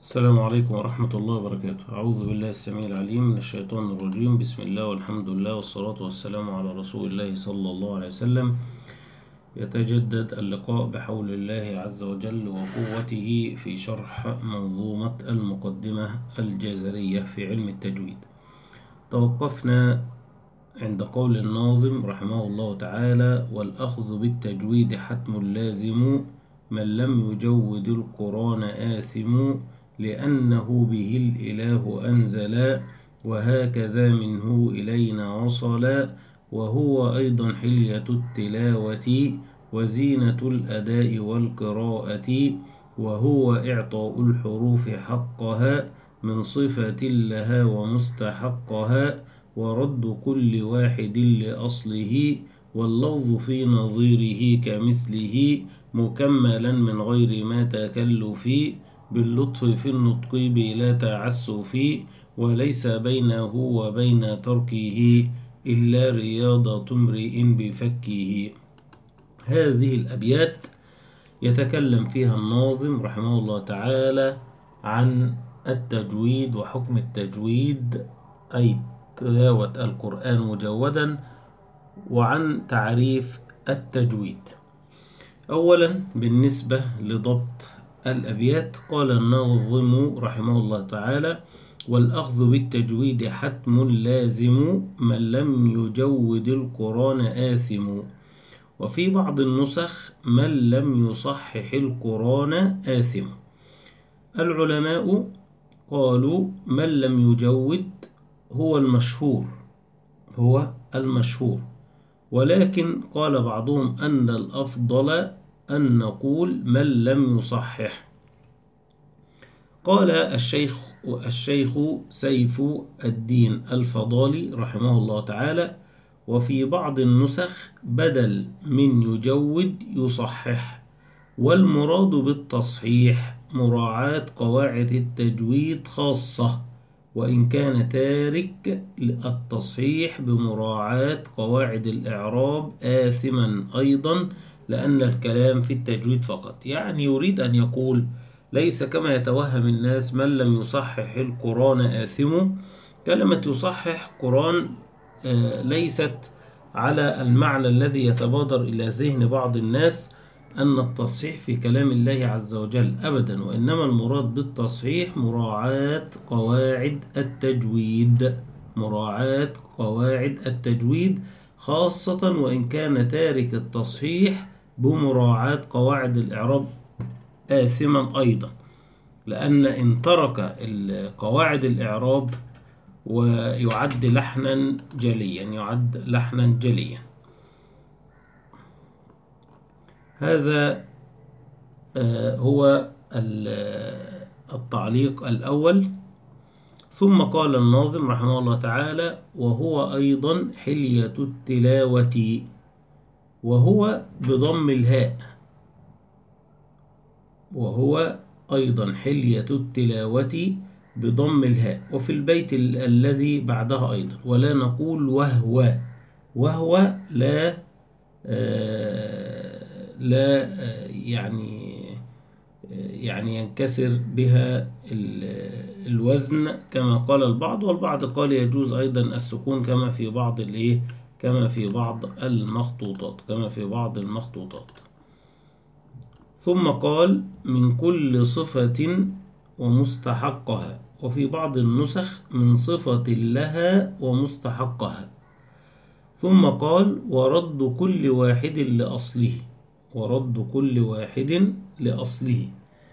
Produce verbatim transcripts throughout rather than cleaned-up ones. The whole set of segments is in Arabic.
السلام عليكم ورحمة الله وبركاته. أعوذ بالله السميع العليم من الشيطان الرجيم. بسم الله والحمد لله والصلاة والسلام على رسول الله صلى الله عليه وسلم. يتجدد اللقاء بحول الله عز وجل وقوته في شرح منظومة المقدمة الجزرية في علم التجويد. توقفنا عند قول الناظم رحمه الله تعالى: والأخذ بالتجويد حتم لازم، من لم يجود القرآن آثم، لأنه به الإله أنزلا، وهكذا منه إلينا وصلا، وهو أيضا حلية التلاوة، وزينة الأداء والقراءة، وهو إعطاء الحروف حقها، من صفة لها ومستحقها، ورد كل واحد لأصله، واللفظ في نظيره كمثله، مكملا من غير ما تكلف، باللطف في النطق بلا تعسف، وليس بينه وبين تركه إلا رياضة امرئ بفكه. هذه الأبيات يتكلم فيها الناظم رحمه الله تعالى عن التجويد وحكم التجويد، أي تلاوة القرآن مجودا، وعن تعريف التجويد. أولا بالنسبة لضبط الأبيات، قال الناظم رحمه الله تعالى: والأخذ بالتجويد حتم لازم، من لم يجود القرآن آثم. وفي بعض النسخ: من لم يصحح القرآن آثم. العلماء قالوا من لم يجود هو المشهور هو المشهور ولكن قال بعضهم أن الأفضل أن نقول من لم يصحح. قال الشيخ الشيخ سيف الدين الفضالي رحمه الله تعالى: وفي بعض النسخ بدل من يجود يصحح، والمراد بالتصحيح مراعاة قواعد التجويد خاصة، وإن كان تارك التصحيح بمراعاة قواعد الإعراب آثما أيضا، لأن الكلام في التجويد فقط. يعني يريد أن يقول ليس كما يتوهم الناس من لم يصحح القرآن آثم. كلمة يصحح قرآن ليست على المعنى الذي يتبادر إلى ذهن بعض الناس أن التصحيح في كلام الله عز وجل أبدا، وإنما المراد بالتصحيح مراعاة قواعد التجويد مراعاة قواعد التجويد خاصة وإن كان تارك التصحيح بمراعاة قواعد الإعراب آثما أيضا، لأن إن ترك قواعد الإعراب ويعد لحنا جليا يعد لحنا جليا. هذا هو التعليق الأول. ثم قال الناظم رحمه الله تعالى: وهو أيضا حلية التلاوة، وهو بضم الهاء، وهو أيضا حلية التلاوة بضم الهاء. وفي البيت الذي بعدها أيضا: ولا نقول وهو وهو لا آه لا آه يعني يعني ينكسر بها الوزن كما قال البعض، والبعض قال يجوز أيضا السكون كما في بعض الايه كما في بعض المخطوطات كما في بعض المخطوطات. ثم قال: من كل صفة ومستحقها. وفي بعض النسخ: من صفة لها ومستحقها. ثم قال: ورد كل واحد لأصله ورد كل واحد لأصله.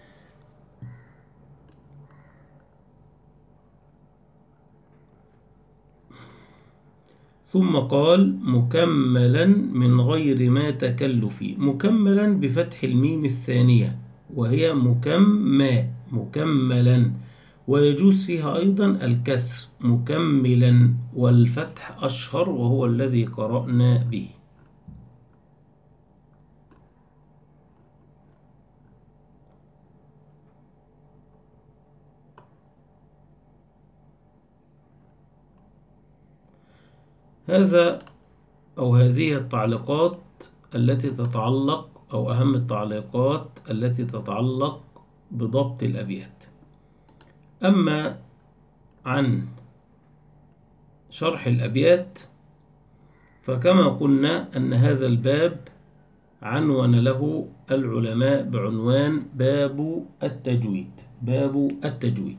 ثم قال: مكملا من غير ما تكلف. مكملا بفتح الميم الثانية، وهي مكمّا مكملا، ويجوز فيها أيضا الكسر مكملا، والفتح أشهر وهو الذي قرأنا به. هذا أو هذه التعليقات التي تتعلق أو أهم التعليقات التي تتعلق بضبط الأبيات. أما عن شرح الأبيات فكما قلنا أن هذا الباب عنون له العلماء بعنوان باب التجويد باب التجويد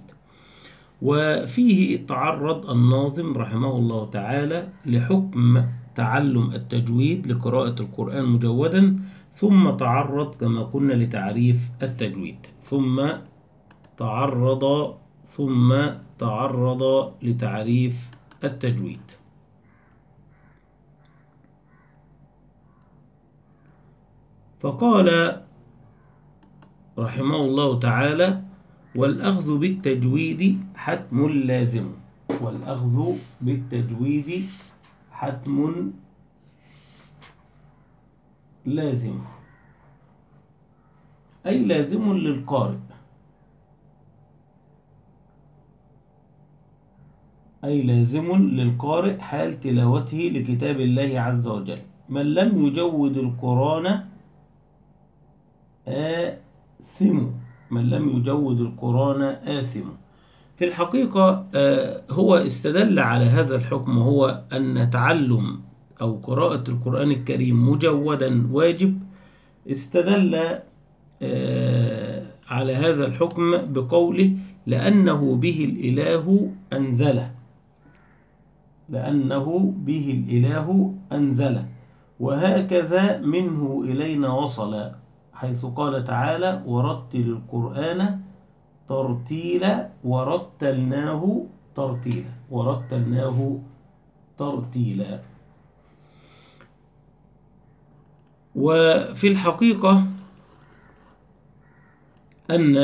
وفيه تعرض الناظم رحمه الله تعالى لحكم تعلم التجويد لقراءة القرآن مجودا، ثم تعرض كما قلنا لتعريف التجويد، ثم تعرض ثم تعرض لتعريف التجويد. فقال رحمه الله تعالى: والأخذ بالتجويد حتم لازم. والأخذ بالتجويد حتم لازم، أي لازم للقارئ، أي لازم للقارئ حال تلاوته لكتاب الله عز وجل. من لم يجود القرآن آثم، من لم يجود القرآن آثم. في الحقيقة هو استدل على هذا الحكم، وهو أن تعلم أو قراءة القرآن الكريم مجودا واجب. استدل على هذا الحكم بقوله: لأنه به الإله أنزله، لأنه به الإله أنزله، وهكذا منه إلينا وصل، حيث قال تعالى: ورتل القرآن ترتيلا ورتلناه ترتيلا ورتلناه ترتيلا. وفي الحقيقة أن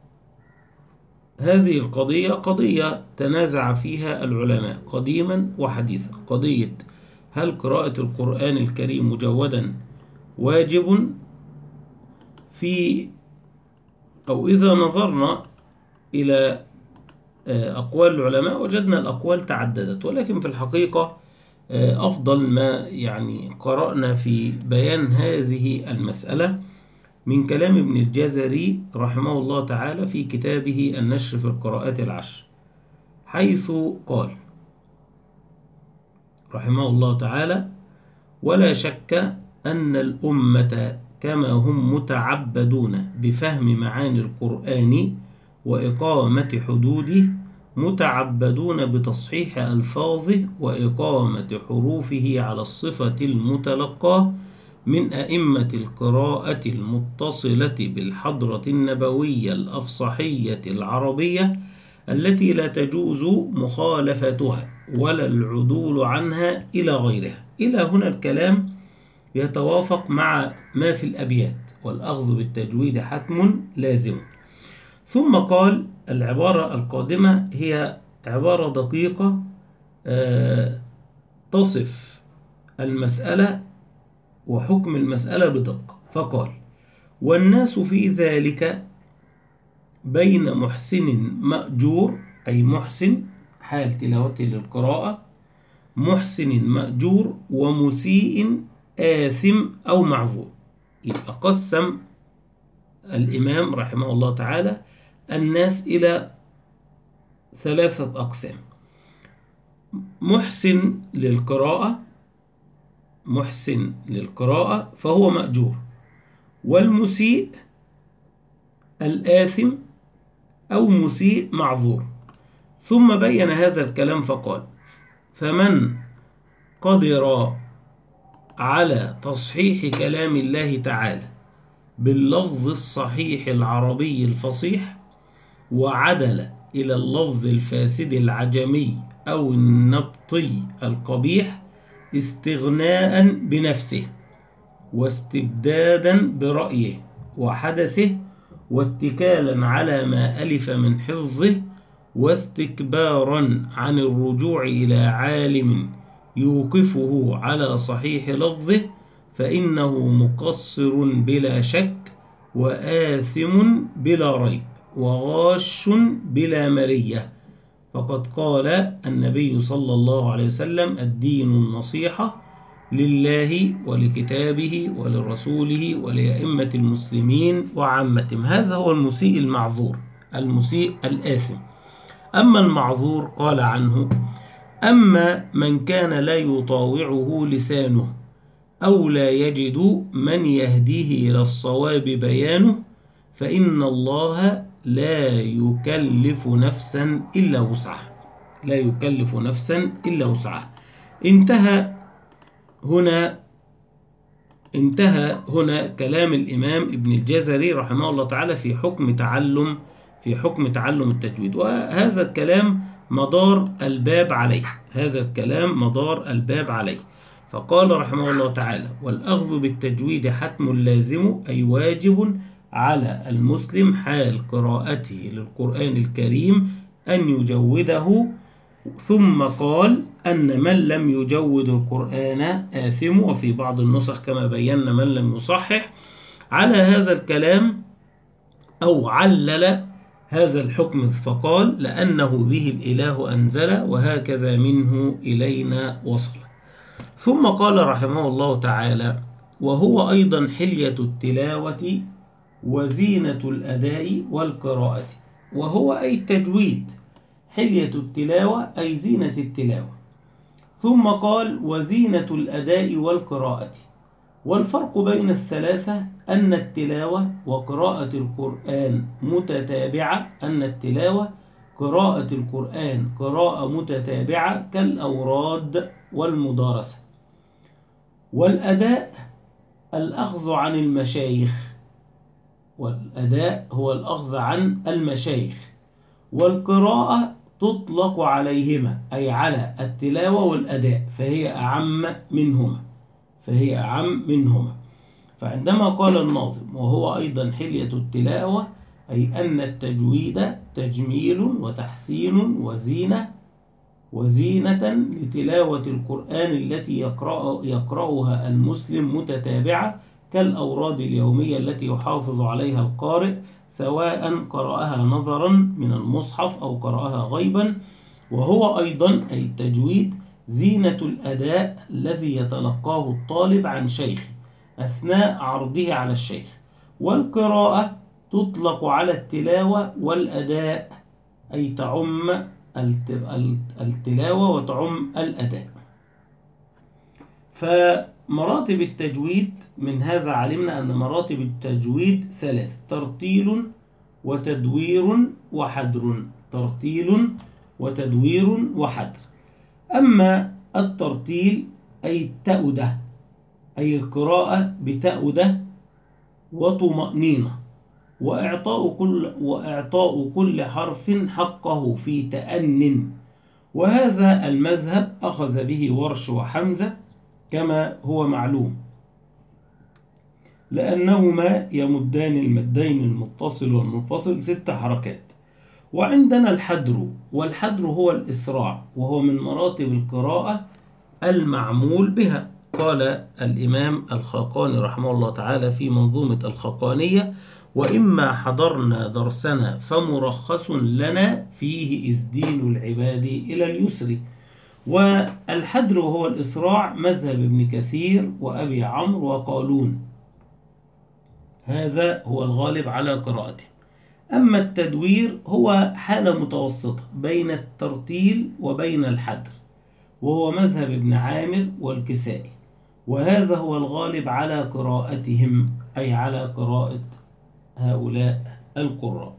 هذه القضية قضية تنازع فيها العلماء قديما وحديثا، قضية هل قراءة القرآن الكريم مجودا واجب؟ في أو إذا نظرنا إلى أقوال العلماء وجدنا الأقوال تعددت، ولكن في الحقيقة أفضل ما يعني قرأنا في بيان هذه المسألة من كلام ابن الجزري رحمه الله تعالى في كتابه النشر في القراءات العشر، حيث قال رحمه الله تعالى: ولا شك أن الأمة كما هم متعبدون بفهم معاني القرآن وإقامة حدوده متعبدون بتصحيح ألفاظه وإقامة حروفه على الصفة المتلقاة من أئمة القراءة المتصلة بالحضرة النبوية الأفصحية العربية التي لا تجوز مخالفتها ولا العدول عنها إلى غيرها. إلى هنا الكلام يتوافق مع ما في الأبيات: والأخذ بالتجويد حتم لازم. ثم قال العبارة القادمة هي عبارة دقيقة تصف المسألة وحكم المسألة بدقة، فقال: والناس في ذلك بين محسن مأجور، أي محسن حال تلاوته للقراءة، محسن مأجور، ومسيء آثم أو معذور. يبقى قسم الإمام رحمه الله تعالى الناس إلى ثلاثة أقسام: محسن للقراءة، محسن للقراءة فهو مأجور، والمسيء الآثم أو مسيء معذور. ثم بين هذا الكلام فقال: فمن قدر على تصحيح كلام الله تعالى باللفظ الصحيح العربي الفصيح وعدل إلى اللفظ الفاسد العجمي أو النبطي القبيح استغناء بنفسه واستبدادا برأيه وحدثه واتكالا على ما ألف من حفظه واستكبارا عن الرجوع إلى عالم يوقفه على صحيح لفظه، فإنه مقصر بلا شك وآثم بلا ريب وغاش بلا مرية. فقد قال النبي صلى الله عليه وسلم: الدين النصيحة لله ولكتابه ولرسوله ولأئمة المسلمين وعامتهم. هذا هو المسيء المعذور، المسيء الآثم. أما المعذور قال عنه: أما من كان لا يطاوعه لسانه أو لا يجد من يهديه إلى الصواب بيانه فإن الله لا يكلف نفسا إلا وسعها. لا يكلف نفسا إلا وسعها. انتهى هنا انتهى هنا كلام الإمام ابن الجزري رحمه الله تعالى في حكم تعلم في حكم تعلم التجويد، وهذا الكلام مدار الباب عليه هذا الكلام مدار الباب عليه فقال رحمه الله تعالى: والأخذ بالتجويد حتم لازم، أي واجب على المسلم حال قراءته للقرآن الكريم أن يجوده. ثم قال أن من لم يجود القرآن آثم، وفي بعض النسخ كما بينا من لم يصحح. على هذا الكلام أو علل هذا الحكم فقال: لأنه به الإله أنزل وهكذا منه إلينا وصل. ثم قال رحمه الله تعالى: وهو أيضا حلية التلاوة وزينة الأداء والقراءة. وهو أي التجويد، حلية التلاوة أي زينة التلاوة. ثم قال: وزينة الأداء والقراءة. والفرق بين الثلاثة أن التلاوة وقراءة القرآن متتابعة أن التلاوة قراءة القرآن قراءة متتابعة كالأوراد والمدارسة. والأداء الأخذ عن المشايخ والأداء هو الأخذ عن المشايخ. والقراءة تطلق عليهما أي على التلاوة والأداء، فهي أعم منهما فهي أعم منهما فعندما قال الناظم: وهو أيضا حلية التلاوة، أي أن التجويد تجميل وتحسين وزينة وزينة لتلاوة القرآن التي يقرأ يقرأها المسلم متتابعة كالأوراد اليومية التي يحافظ عليها القارئ، سواء قرأها نظرا من المصحف أو قرأها غيبا. وهو أيضا أي التجويد زينة الأداء الذي يتلقاه الطالب عن شيخه أثناء عرضه على الشيخ. والقراءة تطلق على التلاوة والأداء، أي تعم التلاوة وتعم الأداء. فمراتب التجويد من هذا علمنا أن مراتب التجويد ثلاث: ترتيل وتدوير وحدر ترتيل وتدوير وحدر. أما الترتيل أي التأودة، أي القراءة بتأودة وطمأنينة، وإعطاء كل وإعطاء كل حرف حقه في تأن. وهذا المذهب أخذ به ورش وحمزة كما هو معلوم، لأنهما يمدان المدين المتصل والمنفصل ست حركات. وعندنا الحدر، والحدر هو الإسراع، وهو من مراتب القراءة المعمول بها. قال الإمام الخاقاني رحمه الله تعالى في منظومة الخاقانية: وإما حضرنا درسنا فمرخص لنا فيه إسدين العباد إلى اليسر. والحدر هو الإسراع مذهب ابن كثير وأبي عمرو وقالون، هذا هو الغالب على قراءته. أما التدوير هو حالة متوسطة بين الترتيل وبين الحدر، وهو مذهب ابن عامر والكسائي، وهذا هو الغالب على قراءتهم أي على قراءة هؤلاء القراء.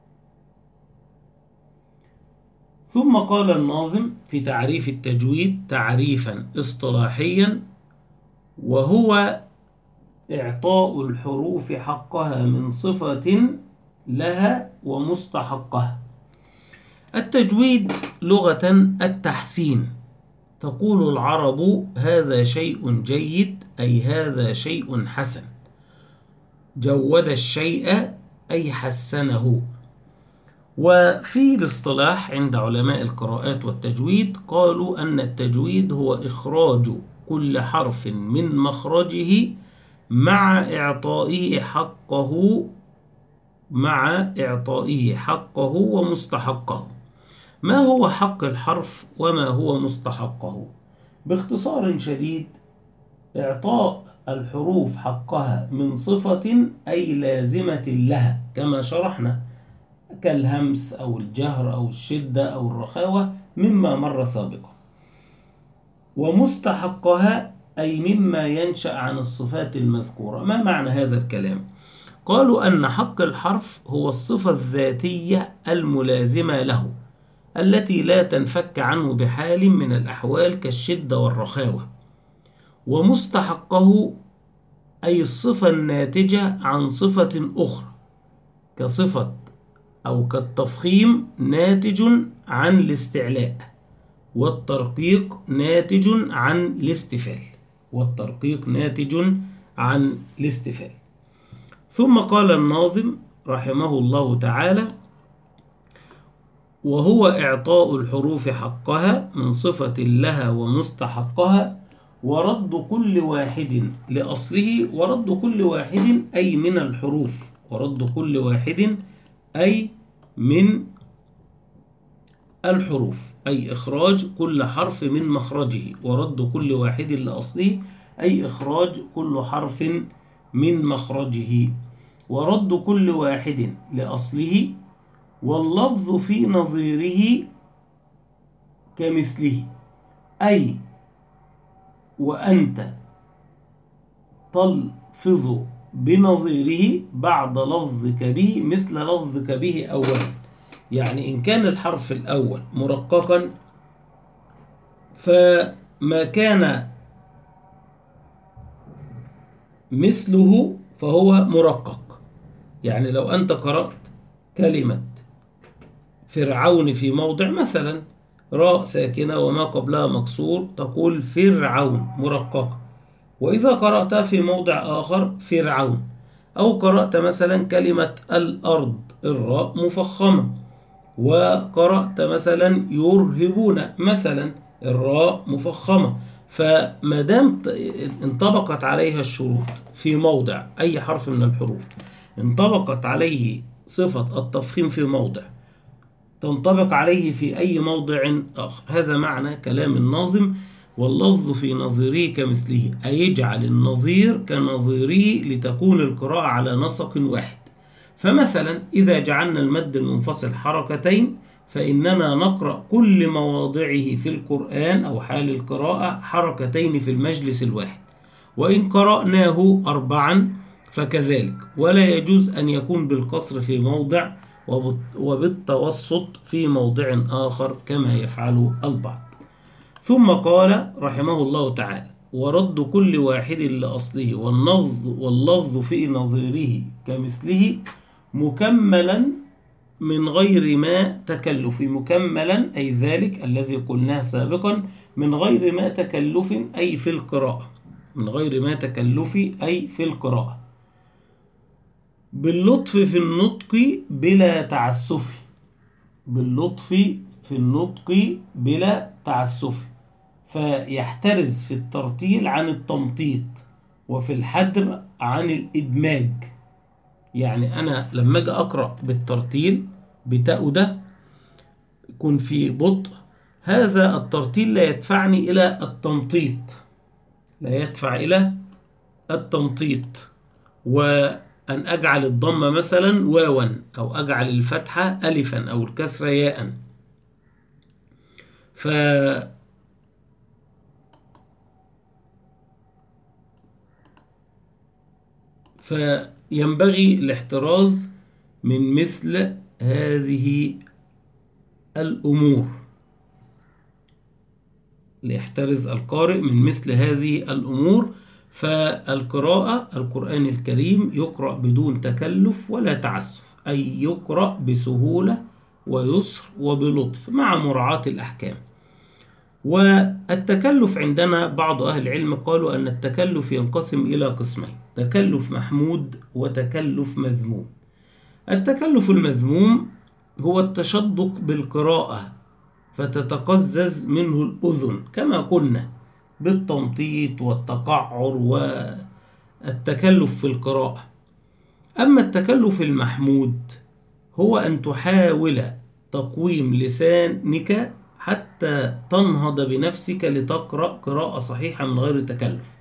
ثم قال الناظم في تعريف التجويد تعريفا اصطلاحيا: وهو إعطاء الحروف حقها من صفة لها ومستحقها. التجويد لغة التحسين، تقول العرب: هذا شيء جيد، أي هذا شيء حسن. جود الشيء أي حسنه. وفي الاصطلاح عند علماء القراءات والتجويد قالوا أن التجويد هو إخراج كل حرف من مخرجه مع إعطائه حقه مع إعطائه حقه ومستحقه. ما هو حق الحرف وما هو مستحقه؟ باختصار شديد: إعطاء الحروف حقها من صفة أي لازمة لها كما شرحنا، كالهمس أو الجهر أو الشدة أو الرخاوة مما مر سابقا. ومستحقها أي مما ينشأ عن الصفات المذكورة. ما معنى هذا الكلام؟ قالوا أن حق الحرف هو الصفة الذاتية الملازمة له التي لا تنفك عنه بحال من الأحوال كالشدة والرخاوة. ومستحقه أي الصفة الناتجة عن صفة أخرى كصفة أو كالتفخيم ناتج عن الاستعلاء، والترقيق ناتج عن الاستفال والترقيق ناتج عن الاستفال. ثم قال الناظم رحمه الله تعالى: وهو إعطاء الحروف حقها من صفة لها ومستحقها، ورد كل واحد لأصله. ورد كل واحد أي من الحروف، ورد كل واحد أي من الحروف، أي إخراج كل حرف من مخرجه. ورد كل واحد لأصله أي إخراج كل حرف من مخرجه. ورد كل واحد لأصله، واللفظ في نظيره كمثله، أي وأنت تلفظ بنظيره بعد لفظك به مثل لفظك به أولا. يعني إن كان الحرف الأول مرققا فما كان مثله فهو مرقق. يعني لو أنت قرأت كلمة فرعون في موضع مثلا راء ساكنة وما قبلها مكسور تقول فرعون مرققة. وإذا قرأتها في موضع آخر فرعون، أو قرأت مثلا كلمة الأرض الراء مفخمة، وقرأت مثلا يرهبون مثلا الراء مفخمة، فما دام انطبقت عليها الشروط في موضع أي حرف من الحروف، انطبقت عليه صفة التفخيم في موضع، تنطبق عليه في أي موضع آخر. هذا معنى كلام الناظم: واللفظ في نظيره كمثله، أي يجعل النظير كنظيره لتكون القراءة على نسق واحد. فمثلا إذا جعلنا المد المنفصل حركتين فإننا نقرأ كل مواضعه في القرآن أو حال القراءة حركتين في المجلس الواحد، وإن قرأناه أربعا فكذلك. ولا يجوز أن يكون بالقصر في موضع وبالتوسط في موضع آخر كما يفعل البعض. ثم قال رحمه الله تعالى: ورد كل واحد لأصله، واللفظ, واللفظ في نظيره كمثله مكملا من غير ما تكلف. مكملا أي ذلك الذي قلناه سابقا من غير ما تكلف أي في القراءة، من غير ما تكلف أي في القراءة، باللطف في النطق بلا تعسف. باللطف في النطق بلا تعسف، فيحترز في الترتيل عن التمطيط وفي الحدر عن الإدماج. يعني أنا لما أجي أقرأ بالترتيل بتاء ده يكون في بطء، هذا الترتيل لا يدفعني إلى التمطيط، لا يدفع إلى التمطيط، وأن أجعل الضمة مثلا واوا، أو أجعل الفتحة ألفا، أو الكسرة ياء. ف فينبغي الاحتراز من مثل هذه الأمور، ليحترز القارئ من مثل هذه الأمور. فالقراءة القرآن الكريم يقرأ بدون تكلف ولا تعسف، أي يقرأ بسهولة ويسر وبلطف مع مراعاة الأحكام. والتكلف عندنا بعض أهل العلم قالوا أن التكلف ينقسم إلى قسمين: تكلف محمود وتكلف مذموم. التكلف المذموم هو التشدق بالقراءة فتتقزز منه الأذن كما قلنا بالتمطيط والتقعر والتكلف في القراءة. أما التكلف المحمود هو أن تحاول تقويم لسانك حتى تنهض بنفسك لتقرأ قراءة صحيحة من غير تكلف.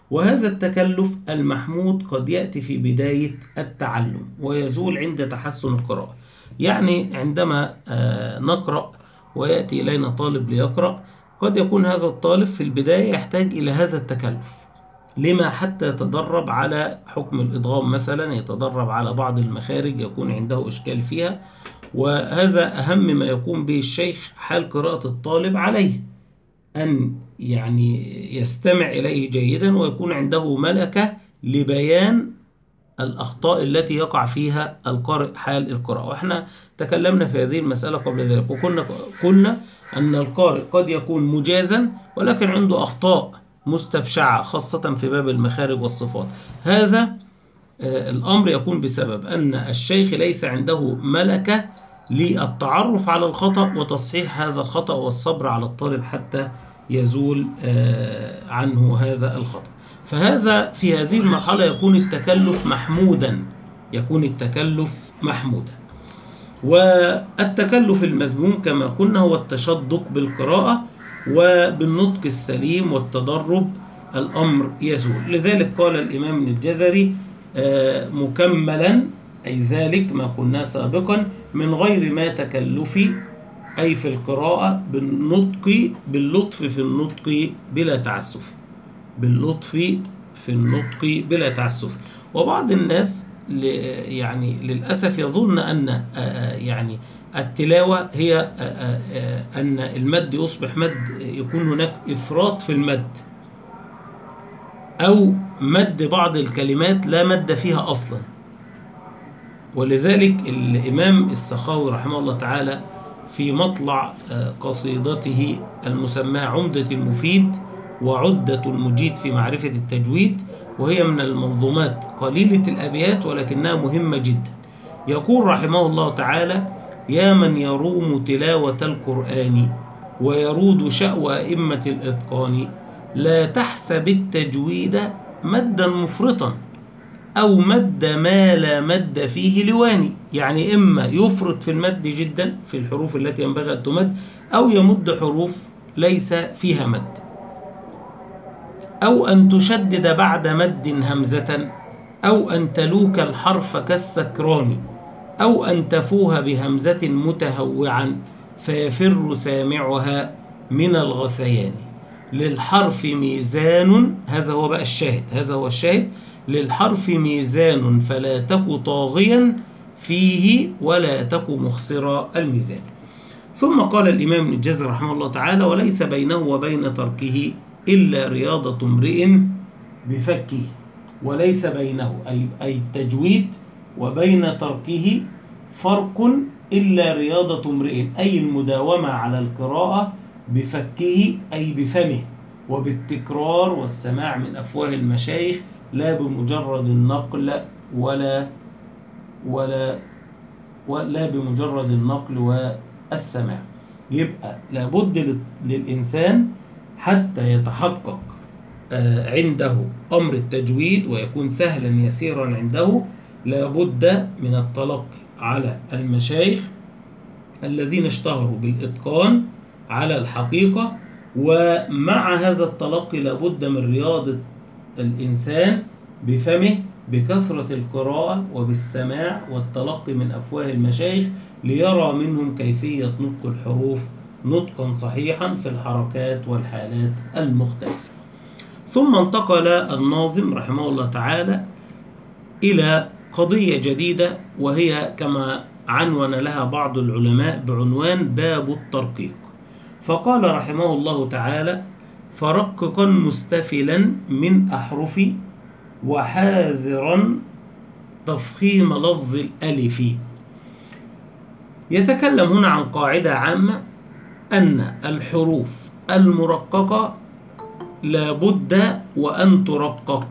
وهذا التكلف المحمود قد يأتي في بداية التعلم ويزول عند تحسن القراءة. يعني عندما نقرأ ويأتي إلينا طالب ليقرأ، قد يكون هذا الطالب في البداية يحتاج إلى هذا التكلف. لما؟ حتى يتدرب على حكم الإدغام مثلا، يتدرب على بعض المخارج يكون عنده إشكال فيها، وهذا أهم ما يقوم به الشيخ حال قراءة الطالب عليه، أن يعني يستمع إليه جيدا ويكون عنده ملكة لبيان الأخطاء التي يقع فيها القارئ حال القراءة. وإحنا تكلمنا في هذه المسألة قبل ذلك، وكنا قلنا أن القارئ قد يكون مجازا ولكن عنده أخطاء مستبشعة خاصة في باب المخارج والصفات. هذا الأمر يكون بسبب أن الشيخ ليس عنده ملكة للتعرف على الخطأ وتصحيح هذا الخطأ والصبر على الطالب حتى يزول عنه هذا الخطأ. فهذا في هذه المرحلة يكون التكلف محمودا، يكون التكلف محمودا. والتكلف المذموم كما قلنا هو التشدق بالقراءة، وبالنطق السليم والتدرب الأمر يزول. لذلك قال الإمام ابن الجزري مكملا، أي ذلك ما قلنا سابقا، من غير ما تكلف، أي في القراءة بالنطق باللطف في النطق بلا تعسف، باللطف في النطق بلا تعسف. وبعض الناس يعني للأسف يظن أن يعني التلاوة هي أن المد يصبح مد، يكون هناك إفراط في المد، أو مد بعض الكلمات لا مد فيها أصلا. ولذلك الإمام السخاوي رحمه الله تعالى في مطلع قصيدته المسماة عمدة المفيد وعدة المجيد في معرفة التجويد، وهي من المنظومات قليلة الأبيات ولكنها مهمة جدا، يقول رحمه الله تعالى: يا من يروم تلاوة القرآن ويرود شأو أئمة الإتقان، لا تحسب التجويد مدا مفرطا أو مد ما لا مد فيه لواني. يعني إما يفرط في المد جدا في الحروف التي ينبغي أن تمد، أو يمد حروف ليس فيها مد، أو أن تشدد بعد مد همزة، أو أن تلوك الحرف كالسكران، أو أن تفوه بهمزة متهوعا فيفر سامعها من الغثيان. للحرف ميزان، هذا هو بقى الشاهد، هذا هو الشاهد: للحرف ميزان فلا تك طاغيا فيه ولا تك مخسر الميزان. ثم قال الإمام ابن الجزري رحمه الله تعالى: وليس بينه وبين تركه إلا رياضة امرئ بفكه. وليس بينه أي, أي التجويد وبين تركه فرق إلا رياضة امرئ، أي المداومة على القراءة بفكه أي بفمه، وبالتكرار والسماع من أفواه المشايخ، لا بمجرد النقل ولا ولا ولا بمجرد النقل والسماع. يبقى لابد للإنسان حتى يتحقق عنده أمر التجويد ويكون سهلا يسيرا عنده، لابد من التلقي على المشايخ الذين اشتهروا بالإتقان على الحقيقة. ومع هذا التلقي لابد من رياضة الإنسان بفمه بكثرة القراءة وبالسماع والتلقي من أفواه المشايخ، ليرى منهم كيفية نطق الحروف نطقا صحيحا في الحركات والحالات المختلفة. ثم انتقل الناظم رحمه الله تعالى إلى قضية جديدة، وهي كما عنون لها بعض العلماء بعنوان باب الترقيق. فقال رحمه الله تعالى: فرققا مستفلا من أحرف وحاذرا تفخيم لفظ الألف. يتكلم هنا عن قاعدة عامة، أن الحروف المرققة لابد وأن ترقق،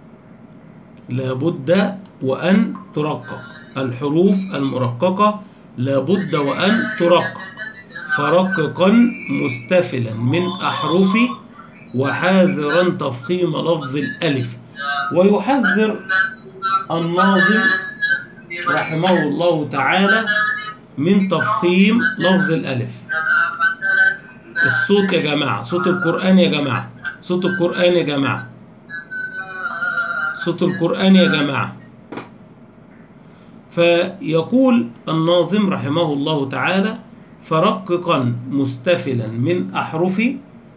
لابد وأن ترقق الحروف المرققة لابد وأن ترقق. فرققا مستفلا من أحرف وحاذرا تفخيم لفظ الألف. ويحذر الناظم رحمه الله تعالى من تفخيم لفظ الألف. الصوت يا جماعة، صوت القرآن يا جماعة، صوت القرآن يا جماعة. صوت القرآن يا جماعة. فيقول الناظم رحمه الله تعالى: فرققا مستفلا من أحرفي،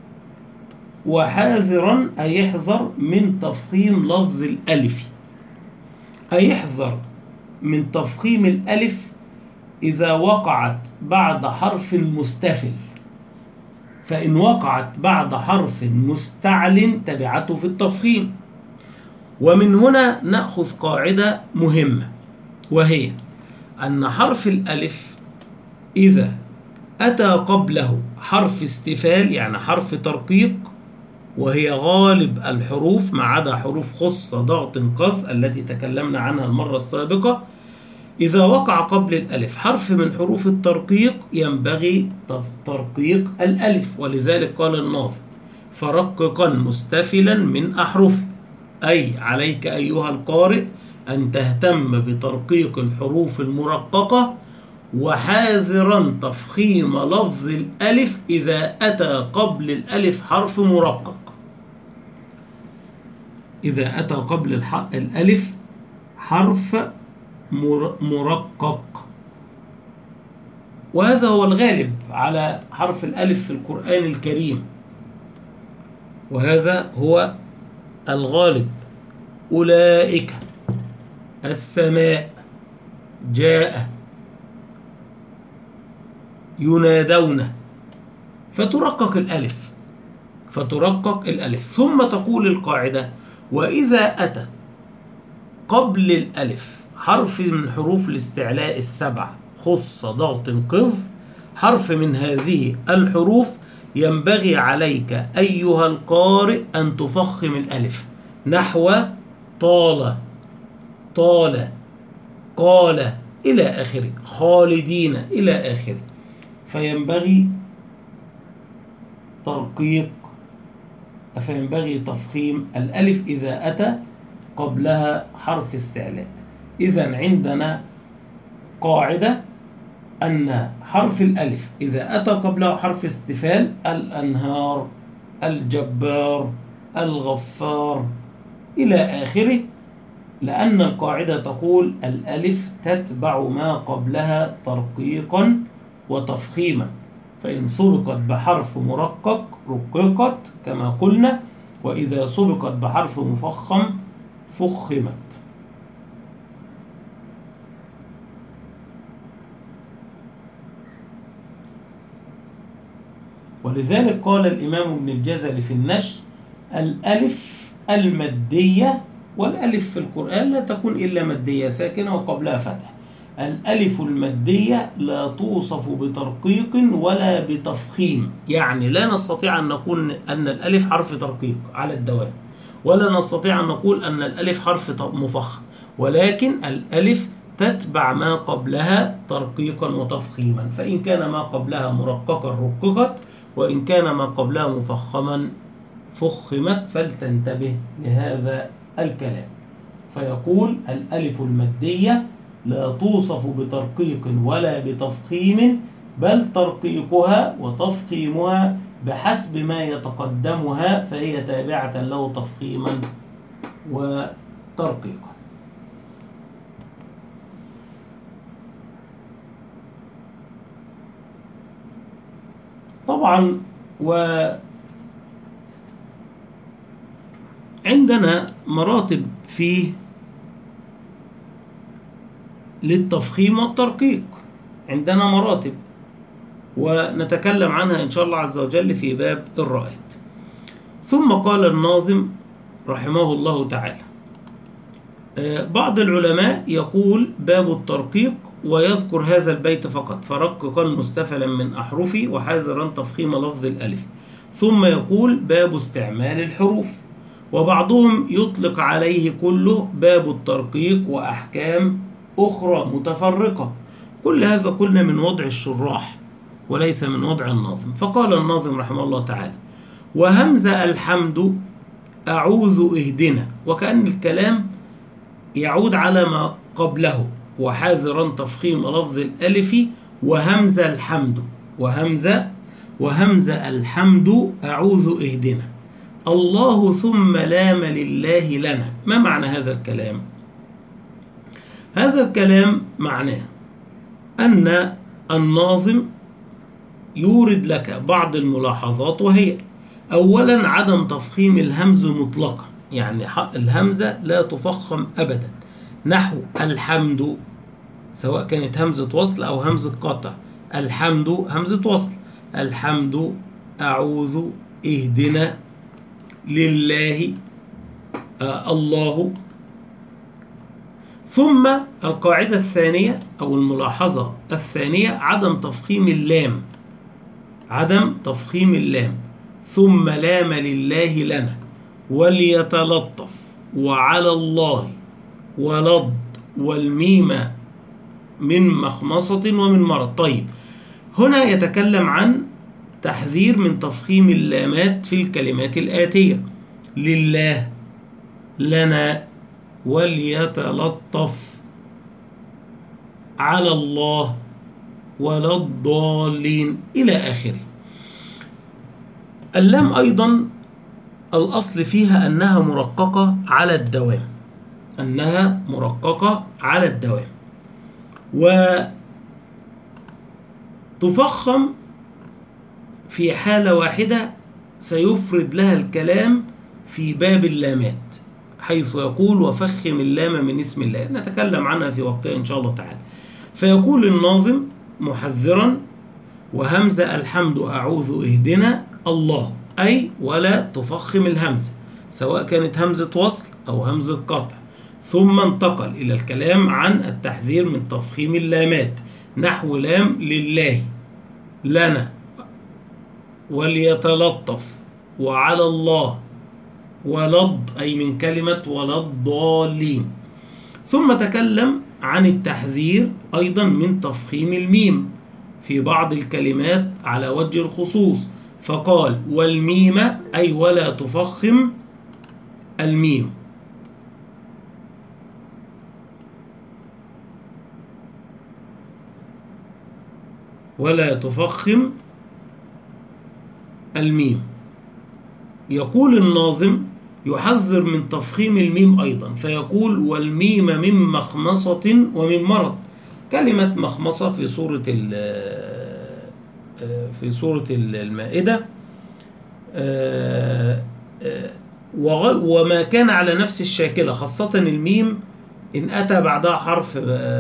وحاذرا أي يحذر من تفخيم لفظ الألف. أي يحذر من تفخيم الألف إذا وقعت بعد حرف مستفل، فإن وقعت بعد حرف مستعل تبعته في التفخيم. ومن هنا نأخذ قاعدة مهمة، وهي أن حرف الألف إذا أتى قبله حرف استفال يعني حرف ترقيق، وهي غالب الحروف ما عدا حروف خص ضغط قذ التي تكلمنا عنها المرة السابقة، إذا وقع قبل الألف حرف من حروف الترقيق ينبغي ترقيق الألف. ولذلك قال الناظم: فرققا مستفلا من أحرف، أي عليك أيها القارئ أن تهتم بترقيق الحروف المرققة، وحاذرا تفخيم لفظ الألف إذا أتى قبل الألف حرف مرقق. إذا أتى قبل الألف حرف مرقق، وهذا هو الغالب على حرف الألف في القرآن الكريم، وهذا هو الغالب. أولئك، السماء، جاء، ينادون، فترقق الألف فترقق الألف ثم تقول القاعدة: وإذا أتى قبل الألف حرف من حروف الاستعلاء السبع خص ضغط قذ، حرف من هذه الحروف ينبغي عليك أيها القارئ أن تفخم الألف، نحو طال، طال، قال إلى آخره، خالدين إلى آخره. فينبغي ترقيق فينبغي تفخيم الألف إذا أتى قبلها حرف استعلاء. إذن عندنا قاعدة أن حرف الألف إذا أتى قبله حرف استفال: الأنهار، الجبار، الغفار إلى آخره، لأن القاعدة تقول الألف تتبع ما قبلها ترقيقا وتفخيما، فإن سبقت بحرف مرقق رققت كما قلنا، وإذا سبقت بحرف مفخم فخمت. ولذلك قال الإمام ابن الجزري في النشر: الألف المادية، والألف في القرآن لا تكون إلا مادية ساكنة وقبلها فتح، الألف المادية لا توصف بترقيق ولا بتفخيم، يعني لا نستطيع أن نقول أن الألف حرف ترقيق على الدوام، ولا نستطيع أن نقول أن الألف حرف مفخم، ولكن الألف تتبع ما قبلها ترقيقا وتفخيما، فإن كان ما قبلها مرققا رققت، وإن كان ما قبلها مفخما فخمت، فلتنتبه لهذا الكلام. فيقول: الألف المادية لا توصف بترقيق ولا بتفخيم، بل ترقيقها وتفخيمها بحسب ما يتقدمها، فهي تابعة له تفخيما وترقيقا. طبعا وعندنا مراتب فيه للتفخيم والترقيق، عندنا مراتب ونتكلم عنها إن شاء الله عز وجل في باب الرائد. ثم قال الناظم رحمه الله تعالى: بعض العلماء يقول باب الترقيق ويذكر هذا البيت فقط: فرققا مستفلا من أحرفي، وحاذرا تفخيم لفظ الألف، ثم يقول باب استعمال الحروف. وبعضهم يطلق عليه كله باب الترقيق وأحكام أخرى متفرقة. كل هذا قلنا من وضع الشراح وليس من وضع الناظم. فقال الناظم رحمه الله تعالى: وهمزة الحمد أعوذ اهدنا، وكأن الكلام يعود على ما قبله: وحاذرا تفخيم لفظ الألف وهمزة الحمد، وهمزة وهمزة الحمد أعوذ اهدنا. الله ثم لام لله لنا. ما معنى هذا الكلام؟ هذا الكلام معناه أن الناظم يورد لك بعض الملاحظات، وهي أولا عدم تفخيم الهمز مطلقا، يعني الهمزة لا تفخم أبدا، نحو الحمد، سواء كانت همزة وصل أو همزة قطع. الحمد همزة وصل، الحمد، أعوذ، اهدنا، لله، آه الله. ثم القاعدة الثانية أو الملاحظة الثانية عدم تفخيم اللام، عدم تفخيم اللام. ثم لام لله لنا، وليتلطف، وعلى الله، ولض، والميم من مخمصة ومن مرض. طيب، هنا يتكلم عن تحذير من تفخيم اللامات في الكلمات الآتية: لله، لنا، وليتلطف، على الله، ولا الضالين، إلى آخره. اللام أيضا الأصل فيها أنها مرققة على الدوام، أنها مرققة على الدوام، وتفخم في حالة واحدة سيفرد لها الكلام في باب اللامات، حيث يقول: وفخم اللام من اسم الله. نتكلم عنها في وقتها إن شاء الله تعالى. فيقول الناظم محذرا: وهمزة الحمد، أعوذ، اهدنا، الله، أي ولا تفخم الهمزة، سواء كانت همزة وصل أو همزة قطع. ثم انتقل إلى الكلام عن التحذير من تفخيم اللامات، نحو لام لله، لنا، وليتلطف، وعلى الله، ولض، أي من كلمة ولا الضالين. ثم تكلم عن التحذير أيضا من تفخيم الميم في بعض الكلمات على وجه الخصوص، فقال: والميم، أي ولا تفخم الميم. ولا تفخم الميم. يقول الناظم يحذر من تفخيم الميم أيضا، فيقول: والميم من مخمصة ومن مرض. كلمة مخمصة في سورة في سورة المائدة، وما كان على نفس الشاكلة، خاصة الميم إن أتى بعدها حرف،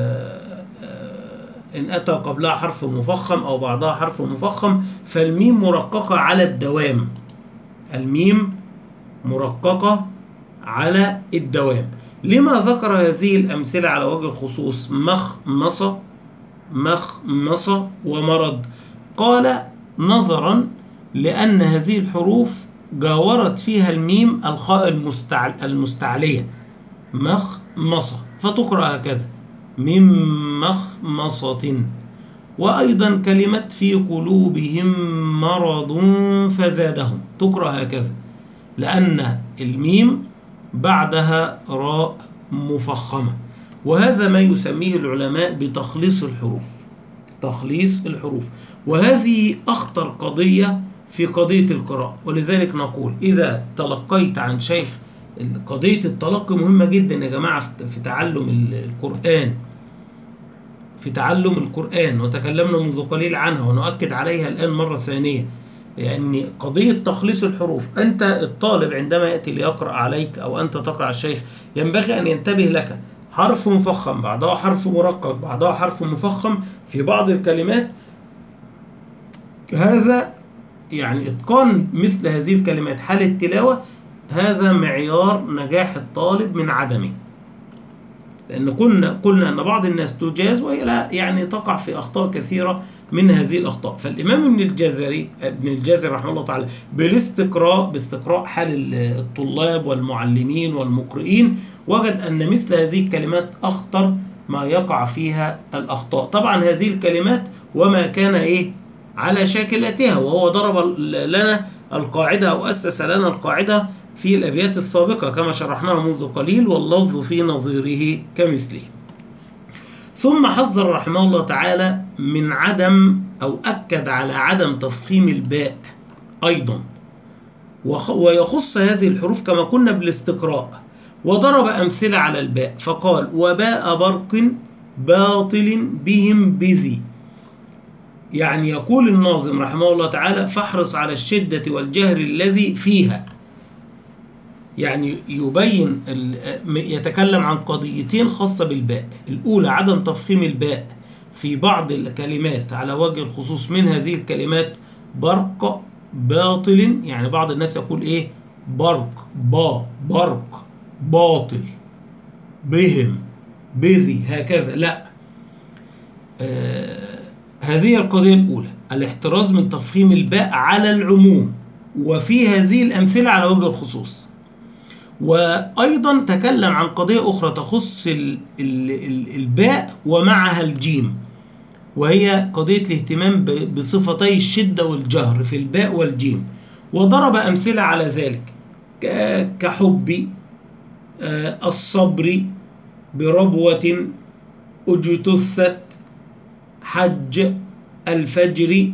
إن أتى قبلها حرف مفخم أو بعدها حرف مفخم، فالميم مرققة على الدوام، الميم مرققة على الدوام. لما ذكر هذه الأمثلة على وجه الخصوص مخمصة، مخمصة ومرض؟ قال: نظرا لأن هذه الحروف جاورت فيها الميم الخاء المستعلية، مخمصة، فتقرأ هكذا: من مخمصة. وأيضا كلمة في قلوبهم مرض فزادهم، تقرأ هكذا، لأن الميم بعدها راء مفخمة. وهذا ما يسميه العلماء بتخليص الحروف، تخليص الحروف، وهذه أخطر قضية في قضية القراءة. ولذلك نقول: إذا تلقيت عن شيخ، قضية التلقي مهمة جدا يا جماعة في تعلم القرآن، في تعلم القرآن، وتكلمنا منذ قليل عنها ونؤكد عليها الآن مرة ثانية. يعني قضية تخليص الحروف، أنت الطالب عندما يأتي ليقرأ عليك أو أنت تقرأ على الشيخ، ينبغي أن ينتبه لك: حرف مفخم بعدها حرف مرقق بعدها حرف مفخم في بعض الكلمات. هذا يعني إتقان مثل هذه الكلمات حال التلاوة، هذا معيار نجاح الطالب من عدمه، لأن كنا قلنا أن بعض الناس تجاز وهي لا، يعني تقع في أخطاء كثيرة من هذه الأخطاء. فالإمام ابن الجزري ابن الجزري رحمه الله تعالى بالاستقراء باستقراء حال الطلاب والمعلمين والمقرئين وجد أن مثل هذه الكلمات أخطر ما يقع فيها الأخطاء. طبعا هذه الكلمات وما كان إيه على شاكلتها، وهو ضرب لنا القاعدة أو أسس لنا القاعدة في الأبيات السابقة كما شرحناها منذ قليل: واللفظ في نظيره كمثله. ثم حذر رحمه الله تعالى من عدم أو أكد على عدم تفخيم الباء أيضا، ويخص هذه الحروف كما كنا بالاستقراء. وضرب أمثلة على الباء فقال وباء برق باطل بهم بذي. يعني يقول الناظم رحمه الله تعالى فاحرص على الشدة والجهر الذي فيها، يعني يبين يتكلم عن قضيتين خاصة بالباء. الأولى عدم تفخيم الباء في بعض الكلمات على وجه الخصوص، من هذه الكلمات برق باطل، يعني بعض الناس يقول ايه برق با برق باطل بهم بذي هكذا، لا. آه هذه القضية الأولى الاحتراز من تفخيم الباء على العموم، وفي هذه الأمثلة على وجه الخصوص. وأيضا تكلم عن قضية أخرى تخص ال ال ال الباء ومعها الجيم، وهي قضية الاهتمام بصفتي الشدة والجهر في الباء والجيم، وضرب أمثلة على ذلك كحب الصبر بربوة أجتثت حج الفجر.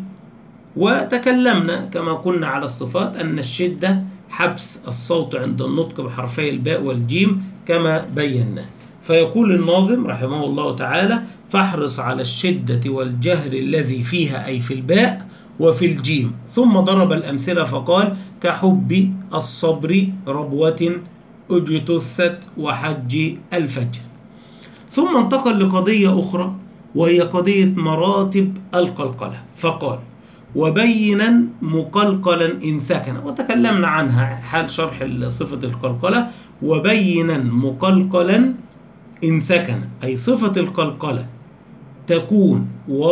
وتكلمنا كما كنا على الصفات أن الشدة حبس الصوت عند النطق بحرفي الباء والجيم كما بينا. فيقول الناظم رحمه الله تعالى فاحرص على الشدة والجهر الذي فيها أي في الباء وفي الجيم، ثم ضرب الأمثلة فقال كحب الصبر ربوة أجتثت وحج الفجر. ثم انتقل لقضية أخرى وهي قضية مراتب القلقلة فقال وبينا مقلقلا إن سكن، وتكلمنا عنها حال شرح صفة القلقلة. وبينا مقلقلا إن سكن أي صفة القلقلة تكون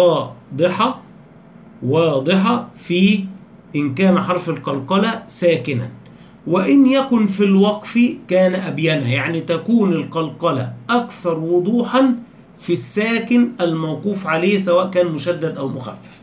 واضحة واضحة في إن كان حرف القلقلة ساكنا، وإن يكن في الوقف كان أبينا، يعني تكون القلقلة أكثر وضوحا في الساكن الموقوف عليه سواء كان مشدد أو مخفف.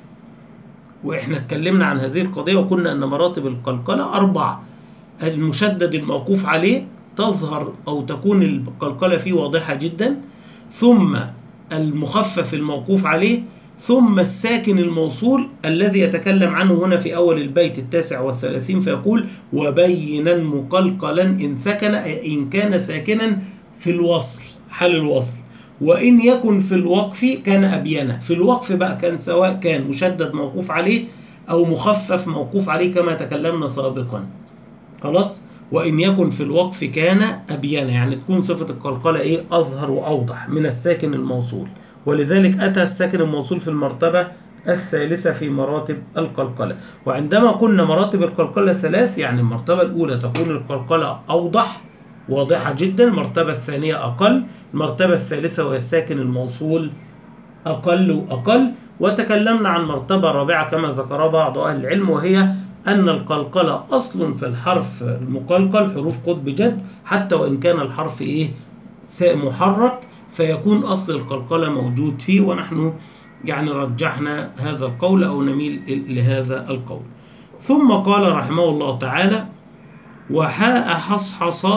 وإحنا اتكلمنا عن هذه القضية وقلنا أن مراتب القلقلة أربعة. المشدد الموقوف عليه تظهر أو تكون القلقلة فيه واضحة جدا، ثم المخفف الموقوف عليه، ثم الساكن الموصول الذي يتكلم عنه هنا في أول البيت التاسع والثلاثين فيقول وبينا مقلقلا إن سكن إن كان ساكنا في الوصل حال الوصل، وإن يكن في الوقف كان أبينا. في الوقف بقى كان سواء كان مشدد موقوف عليه أو مخفف موقوف عليه كما تكلمنا سابقا. خلاص. وإن يكن في الوقف كان أبينا، يعني تكون صفة القلقلة إيه أظهر وأوضح من الساكن الموصول، ولذلك أتى الساكن الموصول في المرتبة الثالثة في مراتب القلقلة. وعندما قلنا مراتب القلقلة ثلاث، يعني المرتبة الأولى تكون القلقلة أوضح واضحة جدا، المرتبة الثانية أقل، المرتبة الثالثة وهي الساكن الموصول أقل وأقل. وتكلمنا عن مرتبة رابعة كما ذكر بعض أهل العلم، وهي أن القلقلة أصل في الحرف المقلقل حروف قطب جد، حتى وإن كان الحرف إيه محرك فيكون أصل القلقلة موجود فيه، ونحن يعني رجحنا هذا القول أو نميل لهذا القول. ثم قال رحمه الله تعالى وحاء حصحص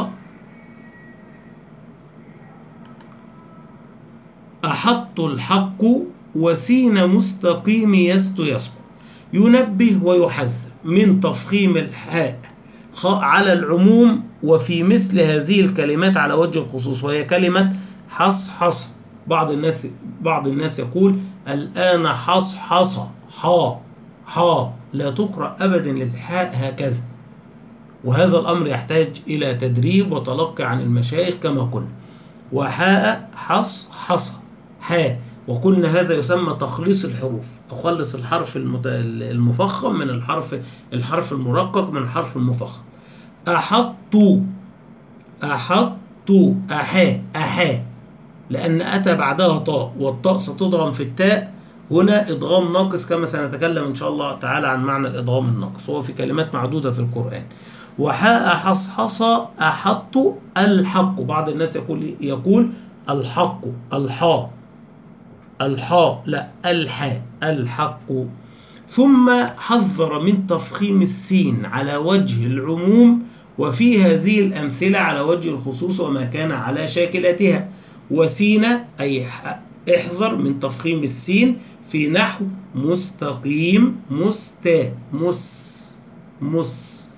أحط الحق وسين مستقيم يست يسقو، ينبه ويحذر من تفخيم الحاء على العموم وفي مثل هذه الكلمات على وجه الخصوص، وهي كلمة حصحص. بعض الناس بعض الناس يقول الآن حصحص حا حا، لا تقرأ أبدا للحاء هكذا، وهذا الأمر يحتاج إلى تدريب وتلقي عن المشايخ كما قلنا. وحاء حصحص حاء، وقلنا هذا يسمى تخليص الحروف، أخلص الحرف المفخم من الحرف الحرف المرقق من الحرف المفخم. أحط أحط أحا أحا، لأن أتى بعدها طاء، والطاء ستضغم في التاء، هنا إدغام ناقص كما سنتكلم إن شاء الله تعالى عن معنى الإدغام الناقص، هو في كلمات معدودة في القرآن. وحاء حصحص أحط الحق، بعض الناس يقول يقول الحق الحاء الحاء، لا الحاء الحق. ثم حذر من تفخيم السين على وجه العموم، وفي هذه الأمثلة على وجه الخصوص وما كان على شاكلتها. وسين أي احذر من تفخيم السين في نحو مستقيم مستا مس مس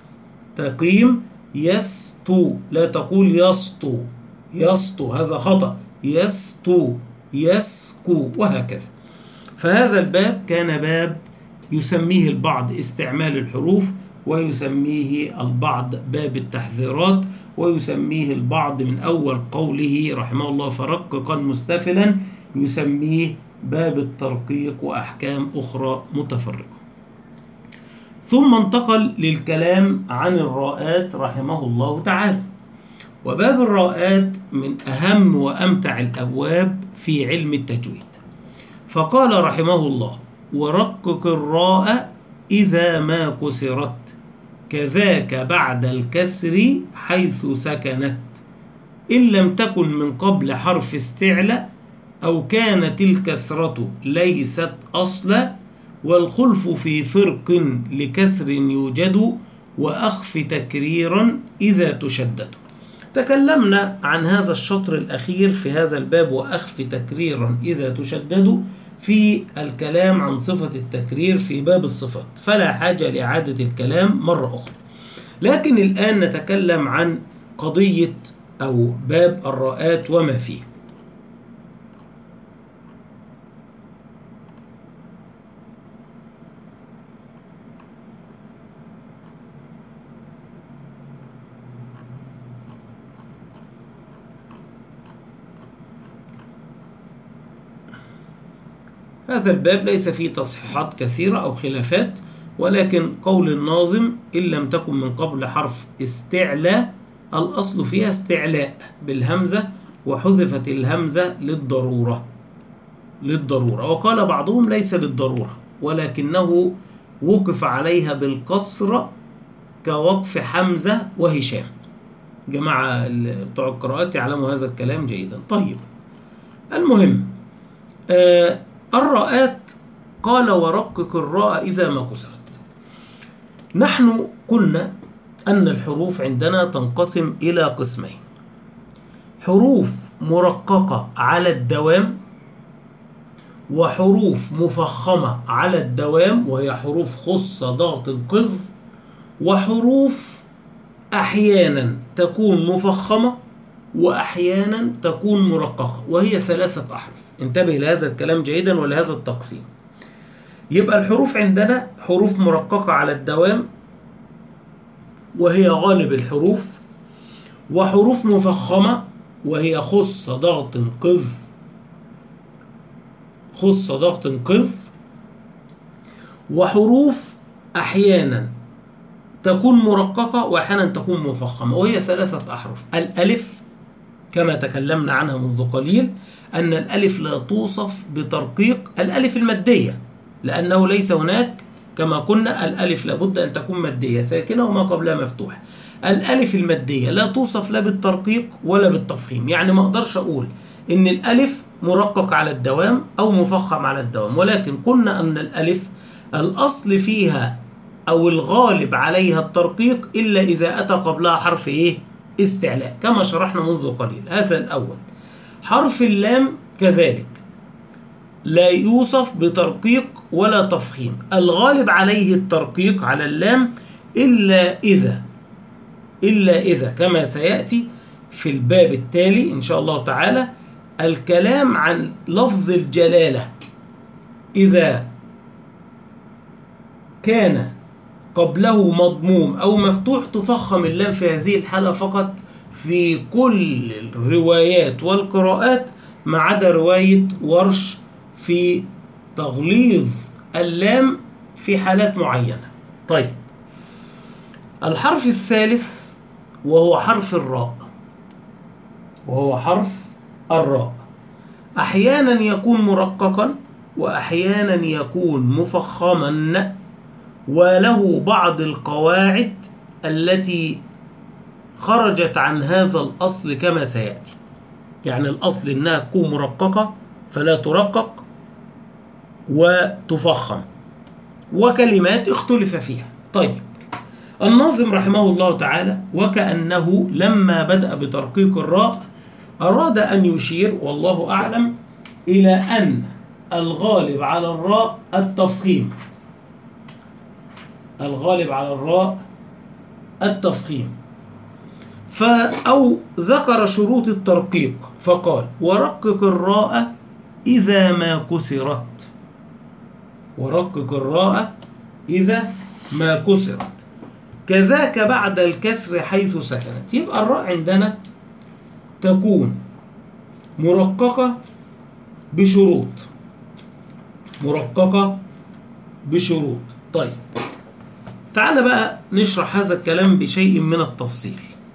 تقيم يستو، لا تقول يسطو. يسطو هذا خطأ، يستو، يسكو، وهكذا. فهذا الباب كان باب يسميه البعض استعمال الحروف، ويسميه البعض باب التحذيرات، ويسميه البعض من أول قوله رحمه الله فرققا مستفلا يسميه باب الترقيق وأحكام أخرى متفرقة. ثم انتقل للكلام عن الراءات رحمه الله تعالى. وباب الراءات من أهم وأمتع الأبواب في علم التجويد. فقال رحمه الله ورقق الراء إذا ما كسرت كذاك بعد الكسر حيث سكنت إن لم تكن من قبل حرف استعلاء أو كانت الكسرة ليست أصلا والخلف في فرق لكسر يوجد وأخف تكريرا إذا تشدد. تكلمنا عن هذا الشطر الأخير في هذا الباب وأخف تكريرا إذا تشدد في الكلام عن صفة التكرير في باب الصفات، فلا حاجة لإعادة الكلام مرة أخرى. لكن الآن نتكلم عن قضية أو باب الراءات وما فيه. هذا الباب ليس فيه تصحيحات كثيرة أو خلافات، ولكن قول الناظم إن لم تكن من قبل حرف استعلاء، الأصل فيها استعلاء بالهمزة وحذفت الهمزة للضرورة للضرورة وقال بعضهم ليس للضرورة ولكنه وقف عليها بالكسر كوقف حمزة وهشام. جماعة بتوع القراءات يعلموا هذا الكلام جيدا. طيب، المهم آه الراءات قال ورقق الراء إذا ما كسرت. نحن قلنا أن الحروف عندنا تنقسم إلى قسمين: حروف مرققة على الدوام، وحروف مفخمة على الدوام وهي حروف خص ضغط قذ، وحروف أحيانا تكون مفخمة وأحيانا تكون مرققة وهي ثلاثة أحرف. انتبه لهذا الكلام جيدا ولهذا التقسيم. يبقى الحروف عندنا حروف مرققة على الدوام وهي غالب الحروف، وحروف مفخمة وهي خص ضغط قذ خص ضغط قذ وحروف أحيانا تكون مرققة وأحيانا تكون مفخمة وهي ثلاثة أحرف. الألف كما تكلمنا عنها منذ قليل أن الألف لا توصف بترقيق الألف المادية، لأنه ليس هناك كما قلنا الألف لابد أن تكون مادية ساكنة وما قبلها مفتوح. الألف المادية لا توصف لا بالترقيق ولا بالتفخيم، يعني ما أقدرش أقول إن الألف مرقق على الدوام أو مفخم على الدوام، ولكن قلنا أن الألف الأصل فيها أو الغالب عليها الترقيق إلا إذا أتى قبلها حرف إيه؟ استعلاء كما شرحنا منذ قليل. هذا الأول. حرف اللام كذلك لا يوصف بترقيق ولا تفخيم، الغالب عليه الترقيق على اللام إلا إذا إلا إذا كما سيأتي في الباب التالي إن شاء الله تعالى الكلام عن لفظ الجلالة. إذا كان قبله مضموم أو مفتوح تفخم اللام في هذه الحالة فقط في كل الروايات والقراءات ما عدا رواية ورش في تغليظ اللام في حالات معينة. طيب، الحرف الثالث وهو حرف الراء وهو حرف الراء أحيانا يكون مرققا وأحيانا يكون مفخما، وله بعض القواعد التي خرجت عن هذا الأصل كما سيأتي. يعني الأصل إنها تكون مرققة فلا ترقق وتفخم، وكلمات اختلف فيها. طيب، الناظم رحمه الله تعالى وكأنه لما بدأ بترقيق الراء أراد أن يشير والله أعلم إلى أن الغالب على الراء التفخيم الغالب على الراء التفخيم. ف أو ذكر شروط الترقيق فقال ورقق الراء إذا ما كسرت، ورقق الراء إذا ما كسرت، كذاك بعد الكسر حيث سكنت. يبقى الراء عندنا تكون مرققة بشروط، مرققة بشروط. طيب تعال بقى نشرح هذا الكلام بشيء من التفصيل.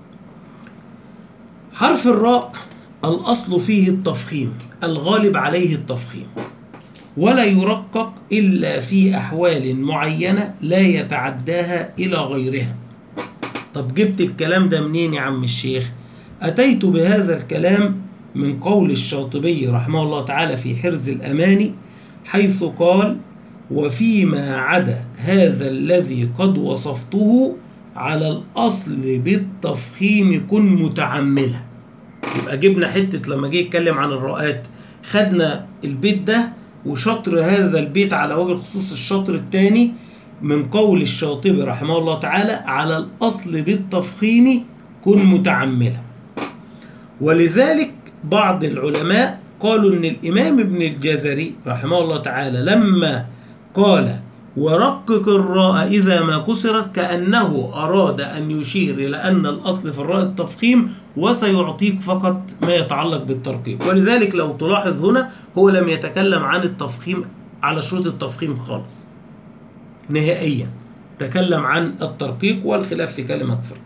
حرف الراء الأصل فيه التفخيم، الغالب عليه التفخيم، ولا يرقق إلا في أحوال معينة لا يتعداها إلى غيرها. طب جبت الكلام ده منين يا عم الشيخ؟ أتيت بهذا الكلام من قول الشاطبي رحمه الله تعالى في حرز الأماني، حيث قال وفيما عدا هذا الذي قد وصفته على الأصل بالتفخيم كن متعملة. يبقى جبنا حتة لما جه يتكلم عن الراءات، خدنا البيت ده وشطر هذا البيت على وجه الخصوص الشطر الثاني من قول الشاطبي رحمه الله تعالى على الأصل بالتفخيم كن متعملة. ولذلك بعض العلماء قالوا ان الإمام ابن الجزري رحمه الله تعالى لما قال ورقق الراء إذا ما كسرت كأنه أراد أن يشير إلى أن الأصل في الراء التفخيم وسيعطيك فقط ما يتعلق بالترقيق. ولذلك لو تلاحظ هنا هو لم يتكلم عن التفخيم على شروط التفخيم خالص نهائيا، تكلم عن الترقيق والخلاف في كلمة فرق.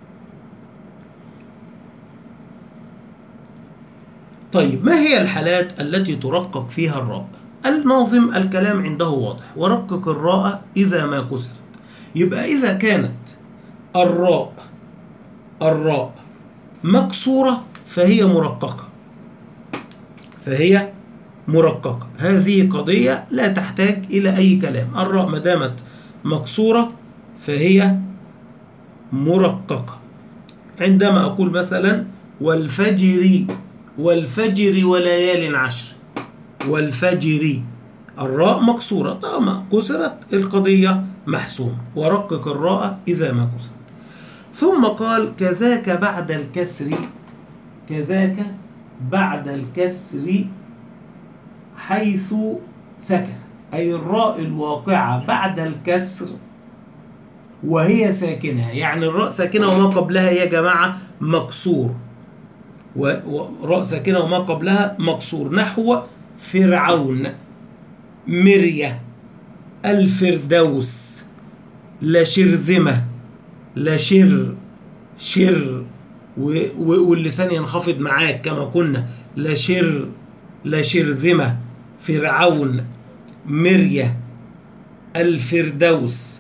طيب ما هي الحالات التي ترقق فيها الراء؟ الناظم الكلام عنده واضح، ورقق الراء إذا ما كسرت. يبقى إذا كانت الراء الراء مكسورة فهي مرققة، فهي مرققة. هذه قضية لا تحتاج إلى أي كلام. الراء ما دامت مكسورة فهي مرققة. عندما أقول مثلا والفجر والفجر وليال عشر، والفجر الراء مكسورة، طالما كسرت القضية محسومة. ورقق الراء إذا ما كسرت. ثم قال كذاك بعد الكسر، كذاك بعد الكسر حيث سكن، أي الراء الواقعة بعد الكسر وهي ساكنة، يعني الراء ساكنة وما قبلها يا جماعة مكسور، وراء ساكنة وما قبلها مكسور، نحو فرعون، مرية، الفردوس، لشرذمة، لشر شر واللسان ينخفض معاك كما كنا، لشر لشرذمة، فرعون، مرية، الفردوس.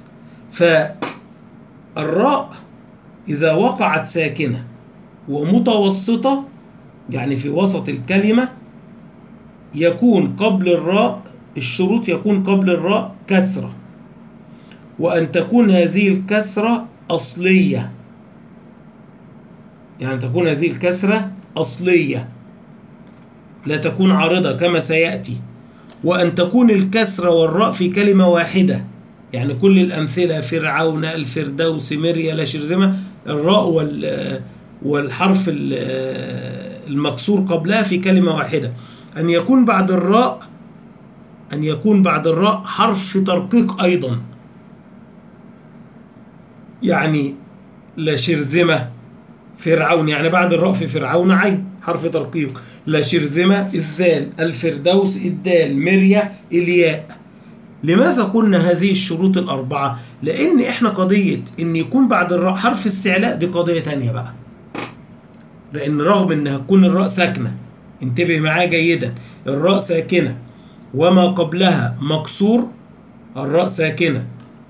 فالراء إذا وقعت ساكنة ومتوسطة يعني في وسط الكلمة يكون قبل الراء الشروط، يكون قبل الراء كسرة، وأن تكون هذه الكسرة أصلية، يعني تكون هذه الكسرة أصلية لا تكون عارضة كما سيأتي، وأن تكون الكسرة والراء في كلمة واحدة، يعني كل الأمثلة فرعون، الفردوس، مريا، لشرذمة، الراء والحرف المكسور قبلها في كلمة واحدة. أن يكون بعد الراء أن يكون بعد الراء حرف ترقيق أيضا، يعني لشرذمة، فرعون، يعني بعد الراء في فرعون عين حرف ترقيق، لشرذمة الذال، الفردوس الدال، مريا الياء. لماذا قلنا هذه الشروط الأربعة؟ لأن إحنا قضية إن يكون بعد الراء حرف استعلاء دي قضية تانية بقى، لأن رغم إنها تكون الراء ساكنة، انتبه معايا جيدا، الراء ساكنة وما قبلها مكسور، الراء ساكنة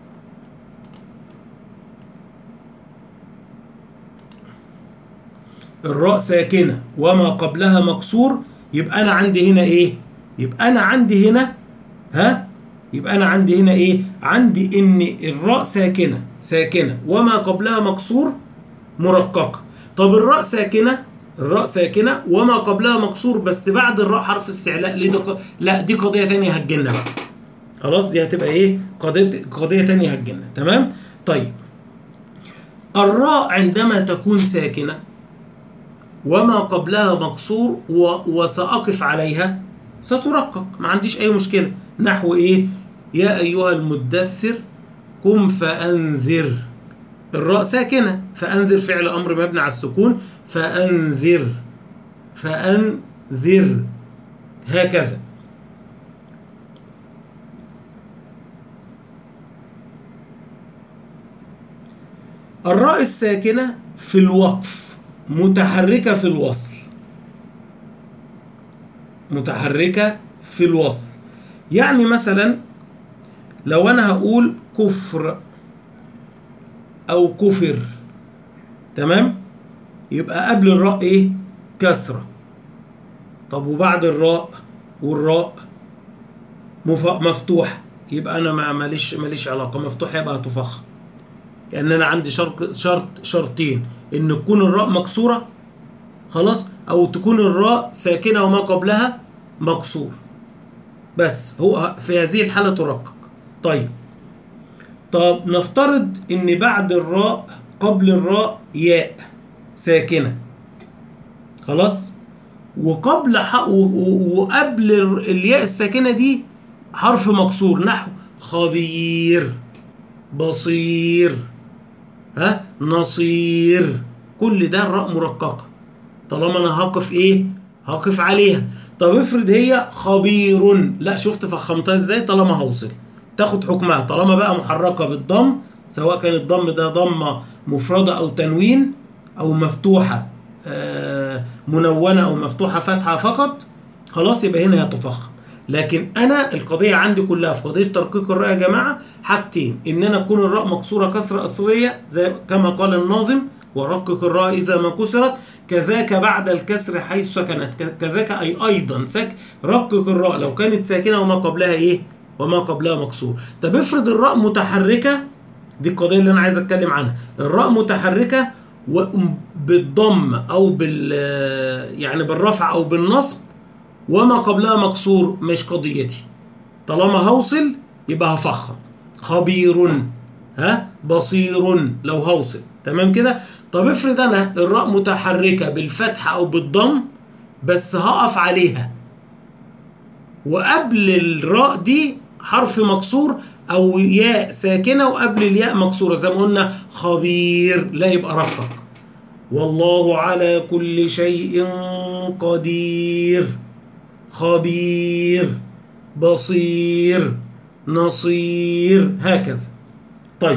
الراء ساكنة وما قبلها مكسور، يبقى أنا عندي هنا إيه؟ يبقى أنا عندي هنا ها؟ يبقى أنا عندي هنا إيه؟ عندي إن الراء ساكنة ساكنة وما قبلها مكسور مرققة. طب الراء ساكنة الراء ساكنة وما قبلها مكسور بس بعد الراء حرف استعلاء، ليه ده؟ لا دي قضية تانية هتجينا بقى. خلاص دي هتبقى إيه؟ قضية قضية تانية هتجينا. تمام؟ طيب الراء عندما تكون ساكنة وما قبلها مكسور وسأقف عليها سترقق، ما عنديش أي مشكلة. نحو إيه؟ يا أيها المدثر قم فأنذر، الراء ساكنة، فأنذر فعل أمر مبني على السكون، فأنذر فأنذر هكذا. الراء الساكنة في الوقف متحركة في الوصل، متحركة في الوصل. يعني مثلا لو أنا هقول كفر أو كفر، تمام، يبقى قبل الراء إيه؟ كسرة. طب وبعد الراء والراء مفتوح، يبقى أنا ما ماليش ماليش علاقة، مفتوح يبقى تفخم. لأن أنا عندي شرط شرط شرطين، إن تكون الراء مكسورة خلاص، أو تكون الراء ساكنة وما قبلها مكسور، بس هو في هذه الحالة ترقق. طيب طب نفترض إن بعد الراء قبل الراء ياء ساكنة خلاص، وقبل ح... وقبل الياء الساكنة دي حرف مكسور، نحو خبير، بصير، ها، نصير، كل ده الراء مرققة طالما انا هقف ايه؟ هقف عليها. طب افرض هي خبير، لا شفت فخمتها ازاي؟ طالما هوصل تاخد حكمها، طالما بقى محركة بالضم، سواء كان الضم ده ضمة مفردة او تنوين او مفتوحة آه منونة او مفتوحة فتحة فقط، خلاص يبقى هنا هتفخم. لكن انا القضيه عندي كلها في قضيه ترقيق الراء يا جماعه حاجتين، ان انا تكون الراء مكسوره كسره اصليه زي كما قال الناظم ورقق الراء اذا ما كسرت، كذاك بعد الكسر حيث سكنت، كذاك اي ايضا سك رقق الراء لو كانت ساكنه وما قبلها ايه؟ وما قبلها مكسور. طب افرض الراء متحركه، دي القضيه اللي انا عايز اتكلم عنها، الراء متحركه بالضم او بال يعني بالرفع او بالنصب وما قبلها مكسور، مش قضيتي، طالما هوصل يبقى هفخم. خبير، ها، بصير لو هوصل، تمام كده. طب افرض انا الراء متحركه بالفتح او بالضم بس هقف عليها وقبل الراء دي حرف مكسور او ياء ساكنه وقبل الياء مكسوره زي ما قلنا خبير، لا يبقى رقق. والله على كل شيء قدير، خبير، بصير، نصير، هكذا. طيب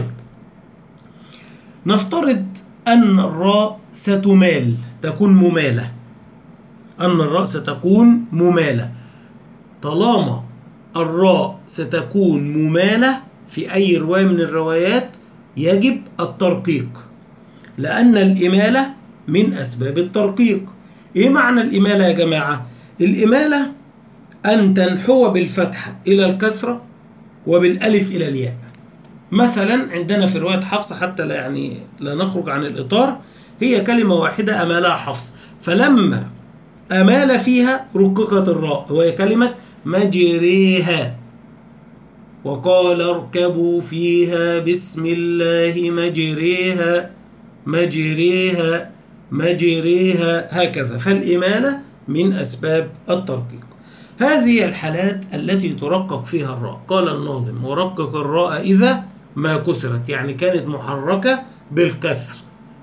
نفترض أن الراء ستمال، تكون ممالة، أن الراء ستكون ممالة. طالما الراء ستكون ممالة في أي رواية من الروايات يجب الترقيق، لأن الإمالة من أسباب الترقيق. إيه معنى الإمالة يا جماعة؟ الإمالة أن تنحو بالفتحة إلى الكسرة وبالألف إلى الياء. مثلا عندنا في رواية حفص، حتى لا يعني لا نخرج عن الإطار، هي كلمة واحدة أمالها حفص، فلما أمال فيها رققت الراء، وهي كلمة مجريها، وقال اركبوا فيها بسم الله مجريها مجريها مجريها، هكذا. فالإمالة من أسباب الترقيق. هذه الحالات التي ترقق فيها الراء. قال الناظم ورقق الراء إذا ما كسرت، يعني كانت محركة بالكسر،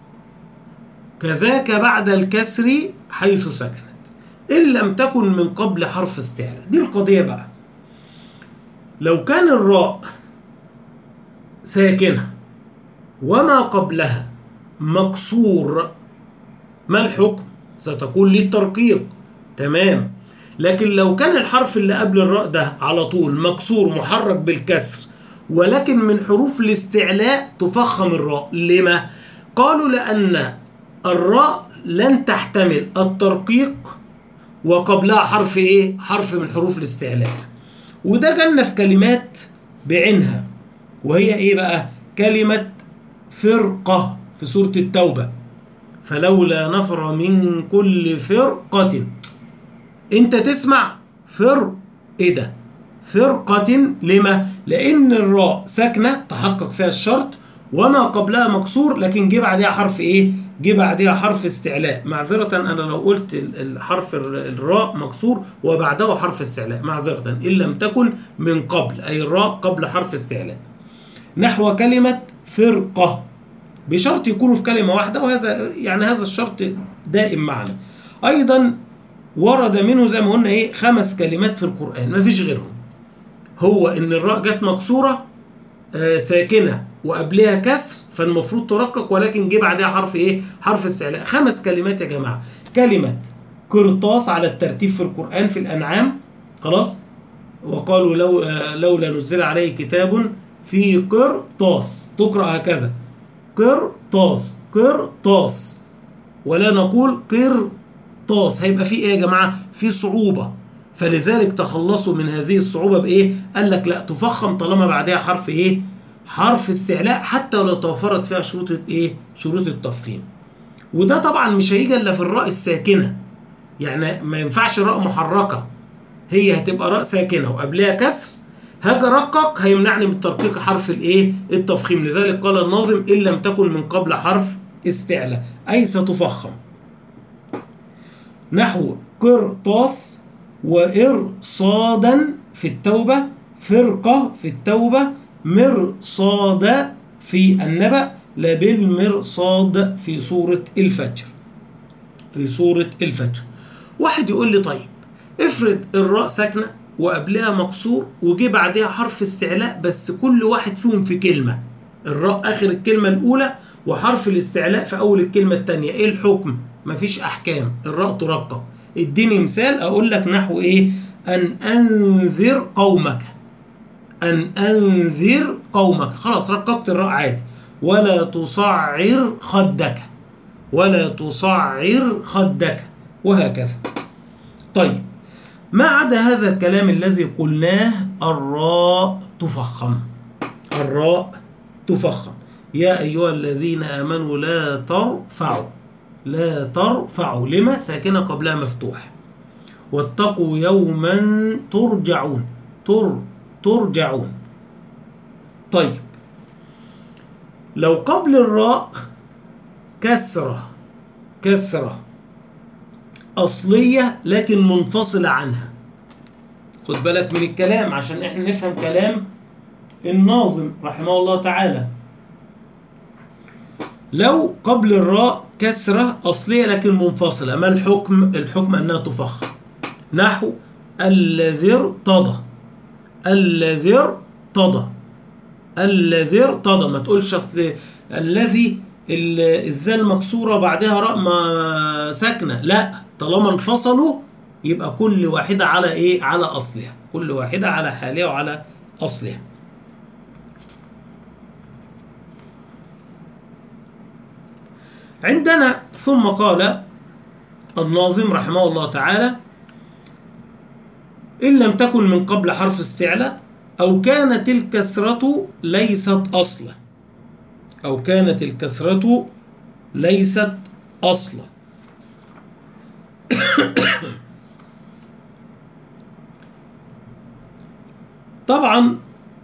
كذاك بعد الكسر حيث سكنت، إن لم تكن من قبل حرف استعلاء. دي القضية بقى، لو كان الراء ساكنة وما قبلها مكسور، ما الحكم؟ ستكون للترقيق، تمام. لكن لو كان الحرف اللي قبل الراء ده على طول مكسور محرك بالكسر ولكن من حروف الاستعلاء تفخم الراء. لما؟ قالوا لأن الراء لن تحتمل الترقيق وقبلها حرف ايه؟ حرف من حروف الاستعلاء. وده جالنا في كلمات بعينها، وهي ايه بقى؟ كلمة فرقة في سورة التوبة، فلولا نفر من كل فرقة، انت تسمع فر، ايه ده؟ فرقة، لما؟ لان الراء ساكنة تحقق فيها الشرط، وانا قبلها مكسور لكن جه بعدها حرف ايه؟ جه بعدها حرف استعلاء. معذرة انا لو قلت الحرف الراء مكسور وبعده حرف استعلاء، معذرة ان لم تكن من قبل، اي الراء قبل حرف استعلاء. نحو كلمة فرقة، بشرط يكونوا في كلمة واحدة، وهذا يعني هذا الشرط دائم معنا. ايضا ورد منه زي ما قلنا ايه خمس كلمات في القرآن ما فيش غيرهم، هو ان الراء جت مكسورة آه ساكنة وقبلها كسر فالمفروض ترقق، ولكن جه بعدها حرف ايه؟ حرف استعلاء. خمس كلمات يا جماعة. كلمة قرطاس على الترتيب في القرآن في الأنعام، خلاص، وقالوا لو آه لولا نزل عليه كتاب في قرطاس، تقرأ هكذا قرطاس قرطاس، ولا نقول قرطاس، هيبقى في ايه يا جماعة؟ في صعوبة، فلذلك تخلصوا من هذه الصعوبة بايه؟ قال لك لا تفخم طالما بعدها حرف ايه؟ حرف استعلاء، حتى لو توفرت فيها شروط ايه؟ شروط التفخيم. وده طبعا مش هيجي الا في الراء الساكنة، يعني ما ينفعش راء محركة، هي هتبقى راء ساكنة وقبلها كسر، هاجي ارقق هيمنعني من ترقيق حرف الايه؟ التفخيم. لذلك قال الناظم ان لم تكن من قبل حرف استعلاء، اي ستفخم. نحو قرطاس وإرصادا في التوبة، فرقة في التوبة، مرصاد في النبأ، لا بالمرصاد في سورة الفجر، في سورة الفجر. واحد يقول لي طيب افرض الراء ساكنة وقبلها مكسور وجي بعدها حرف استعلاء، بس كل واحد فيهم في كلمة، الراء آخر الكلمة الأولى وحرف الاستعلاء في أول الكلمة الثانية، إيه الحكم؟ مفيش أحكام، الراء ترقق. اديني مثال أقول لك نحو إيه؟ أن أنذر قومك، أن أنذر قومك، خلاص رققت الراء عادي. ولا تصعر خدك، ولا تصعر خدك، وهكذا. طيب ما عدا هذا الكلام الذي قلناه الراء تفخم، الراء تفخم. يا أيها الذين آمنوا لا ترفعوا، لا ترفعوا، لما؟ ساكنة قبلها مفتوح. واتقوا يوما ترجعون، تر ترجعون. طيب لو قبل الراء كسرة، كسرة أصلية لكن منفصلة عنها، خد بالك من الكلام عشان احنا نفهم كلام الناظم رحمه الله تعالى. لو قبل الراء كسرة أصلية لكن منفصلة، ما الحكم؟ الحكم أنها تفخم. نحو الذي ارتضى، الذي ارتضى، الذي ارتضى، ما تقولش أصل الذي الذال المكسورة بعدها راء ما ساكنة، لا، طالما انفصلوا يبقى كل واحدة على إيه؟ على أصلها، كل واحدة على حالها وعلى أصلها. عندنا ثم قال الناظم رحمه الله تعالى إن لم تكن من قبل حرف استعلاء أو كانت الكسرة ليست أصلا، أو كانت الكسرة ليست أصلا. طبعا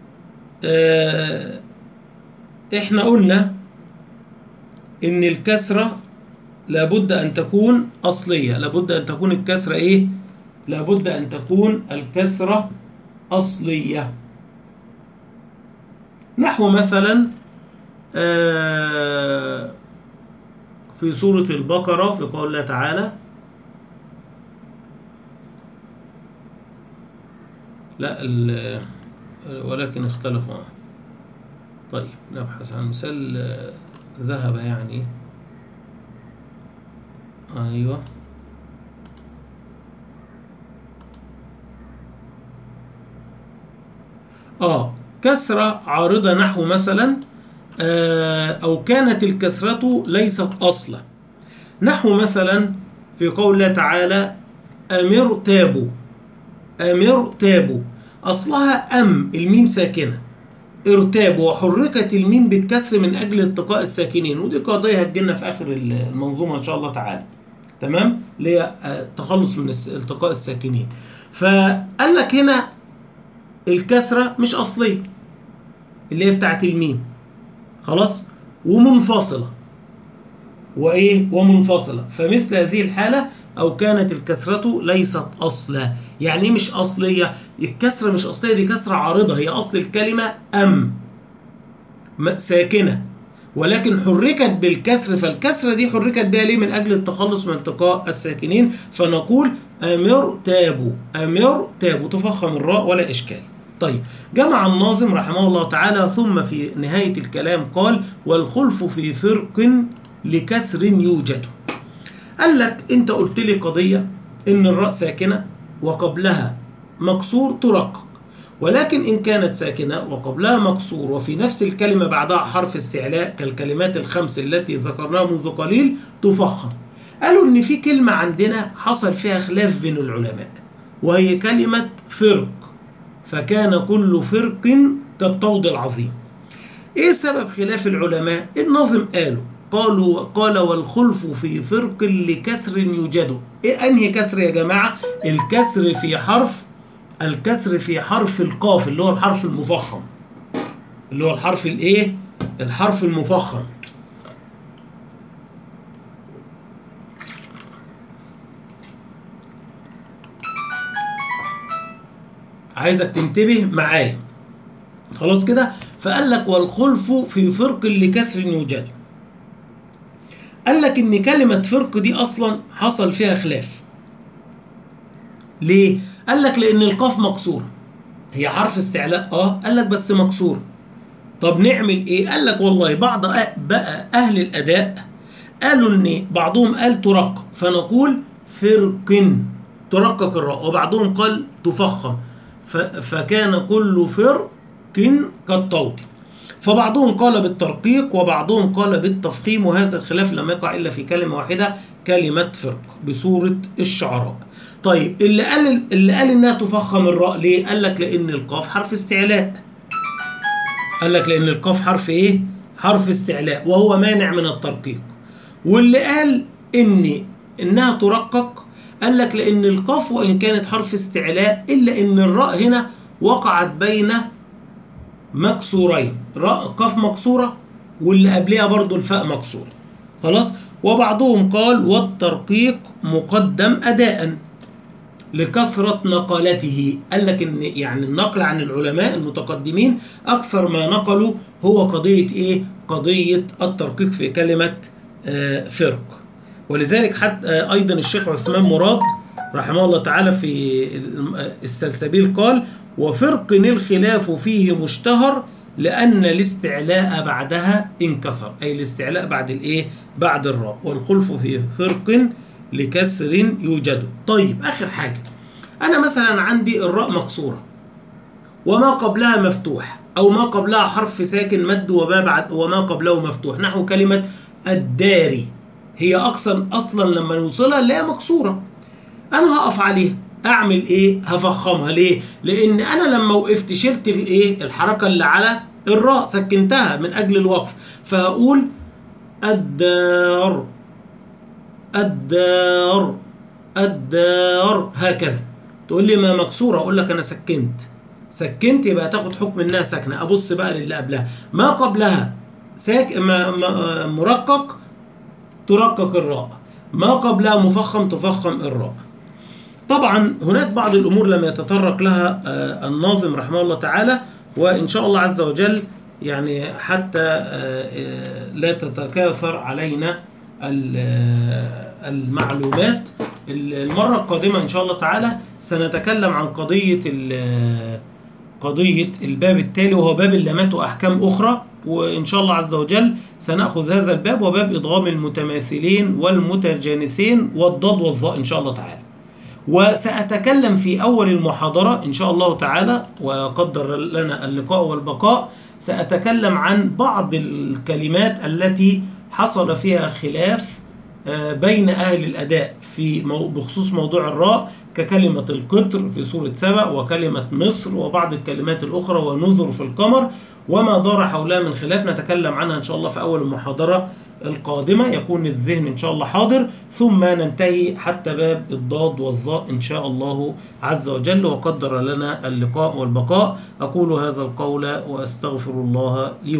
اه احنا قلنا ان الكسرة لابد ان تكون اصلية، لابد ان تكون الكسرة ايه؟ لابد ان تكون الكسرة اصلية. نحو مثلا آه في سورة البقرة في قول الله تعالى، لا ولكن اختلفوا. طيب نبحث عن مثال آه ذهب يعني، ايوه اه كسرة عارضة، نحو مثلا آه او كانت الكسرة ليست اصلا، نحو مثلا في قول الله تعالى امر تابوا، امر تابوا، اصلها ام الميم ساكنة، ارتاب وحركت الميم بالكسر من اجل التقاء الساكنين، ودي قضيه هتجينا في اخر المنظومه ان شاء الله تعالى، تمام، اللي هي التخلص من التقاء الساكنين. فقال لك هنا الكسره مش اصليه اللي هي بتاعت الميم، خلاص، ومنفصلة وإيه ومنفصلة. فمثل هذه الحالة أو كانت الكسرة ليست أصلا. يعني إيه مش أصلية؟ الكسرة مش أصلية، دي كسرة عارضة، هي أصل الكلمة أم ساكنة، ولكن حركت بالكسر، فالكسرة دي حركت بها ليه؟ من أجل التخلص من التقاء الساكنين، فنقول أمر تابوا، أمر تابوا، تفخم الراء ولا إشكال. طيب، جمع الناظم رحمه الله تعالى ثم في نهاية الكلام قال: والخلف في فرق لكسر يوجد. قال لك أنت قلت لي قضية إن الراء ساكنة وقبلها مكسور ترقق، ولكن إن كانت ساكنة وقبلها مكسور وفي نفس الكلمة بعدها حرف استعلاء كالكلمات الخمس التي ذكرناها منذ قليل تفخم. قالوا إن في كلمة عندنا حصل فيها خلاف بين العلماء، وهي كلمة فرق، فكان كل فرق كالطود العظيم. إيه سبب خلاف العلماء؟ الناظم قالوا قالوا قال: والخلف في فرق لكسر يوجد. إيه أنهي كسر يا جماعة؟ الكسر في حرف الكسر في حرف القاف اللي هو الحرف المفخم، اللي هو الحرف الايه؟ الحرف المفخم. عايزك تنتبه معايا، خلاص كده. فقال لك: والخلف في فرق لكسر يوجد. قال لك ان كلمة فرق دي اصلا حصل فيها خلاف. ليه؟ قال لك لان القاف مكسورة، هي حرف استعلاء اه، قال لك بس مكسور. طب نعمل ايه؟ قال لك والله بعض بقى اهل الاداء قالوا ان بعضهم قال ترقق، فنقول فرق ترقق الراء، وبعضهم قال تفخم، فكان كل فرق كالطود. فبعضهم قال بالترقيق وبعضهم قال بالتفخيم، وهذا الخلاف لم يقع الا في كلمه واحده، كلمه فرق بصوره الشعراء. طيب، اللي قال اللي قال انها تفخم الراء ليه؟ قال لك لان القاف حرف استعلاء. قال لك لان القاف حرف ايه؟ حرف استعلاء وهو مانع من الترقيق. واللي قال ان انها ترقق قال لك لان القاف وان كانت حرف استعلاء الا ان الراء هنا وقعت بين مكسورين، راء قاف مكسوره واللي قبلها برضو الفاء مكسوره. خلاص. وبعضهم قال والترقيق مقدم اداء لكثرة نقلته. قال لك ان يعني النقل عن العلماء المتقدمين اكثر ما نقلوا هو قضية ايه؟ قضية الترقيق في كلمة آه فرق. ولذلك حتى آه ايضا الشيخ عثمان مراد رحمه الله تعالى في السلسبيل قال: وفرق الخلاف فيه مشتهر لأن الاستعلاء بعدها انكسر، أي الاستعلاء بعد الايه؟ بعد الراء. والخلف في فرق لكسر يوجد. طيب، آخر حاجة، أنا مثلا عندي الراء مكسورة وما قبلها مفتوح، أو ما قبلها حرف ساكن مد وما بعد وما قبله مفتوح، نحو كلمة الداري، هي أقصى أصلا لما نوصلها اللي هي مكسورة، أنا هقف عليها أعمل إيه؟ هفخمها. ليه؟ لأن أنا لما وقفت شلت الإيه؟ الحركة اللي على الراء، سكنتها من أجل الوقف، فهقول الدار الدار الدار هكذا. تقول لي ما مكسورة، أقول لك أنا سكنت سكنت يبقى تاخد حكم إنها ساكنة. أبص بقى للي قبلها، ما قبلها ساك ما ما مرقق ترقق الراء، ما قبلها مفخم تفخم الراء. طبعا هناك بعض الأمور لم يتطرق لها الناظم رحمه الله تعالى، وإن شاء الله عز وجل يعني حتى لا تتكاثر علينا المعلومات، المرة القادمة إن شاء الله تعالى سنتكلم عن قضية قضية الباب التالي، وهو باب اللامات وأحكام أخرى. وإن شاء الله عز وجل سنأخذ هذا الباب وباب إضغام المتماثلين والمتجانسين والضاد والظاء إن شاء الله تعالى. وسأتكلم في أول المحاضرة إن شاء الله تعالى وقدر لنا اللقاء والبقاء، سأتكلم عن بعض الكلمات التي حصل فيها خلاف بين أهل الأداء في بخصوص موضوع الراء، ككلمة القطر في سورة سبأ، وكلمة مصر، وبعض الكلمات الأخرى، ونذر في القمر، وما دار حولها من خلاف نتكلم عنها إن شاء الله في أول المحاضرة القادمة، يكون الذهن إن شاء الله حاضر، ثم ننتهي حتى باب الضاد والظاء إن شاء الله عز وجل، وقدر لنا اللقاء والبقاء. أقول هذا القول وأستغفر الله لي.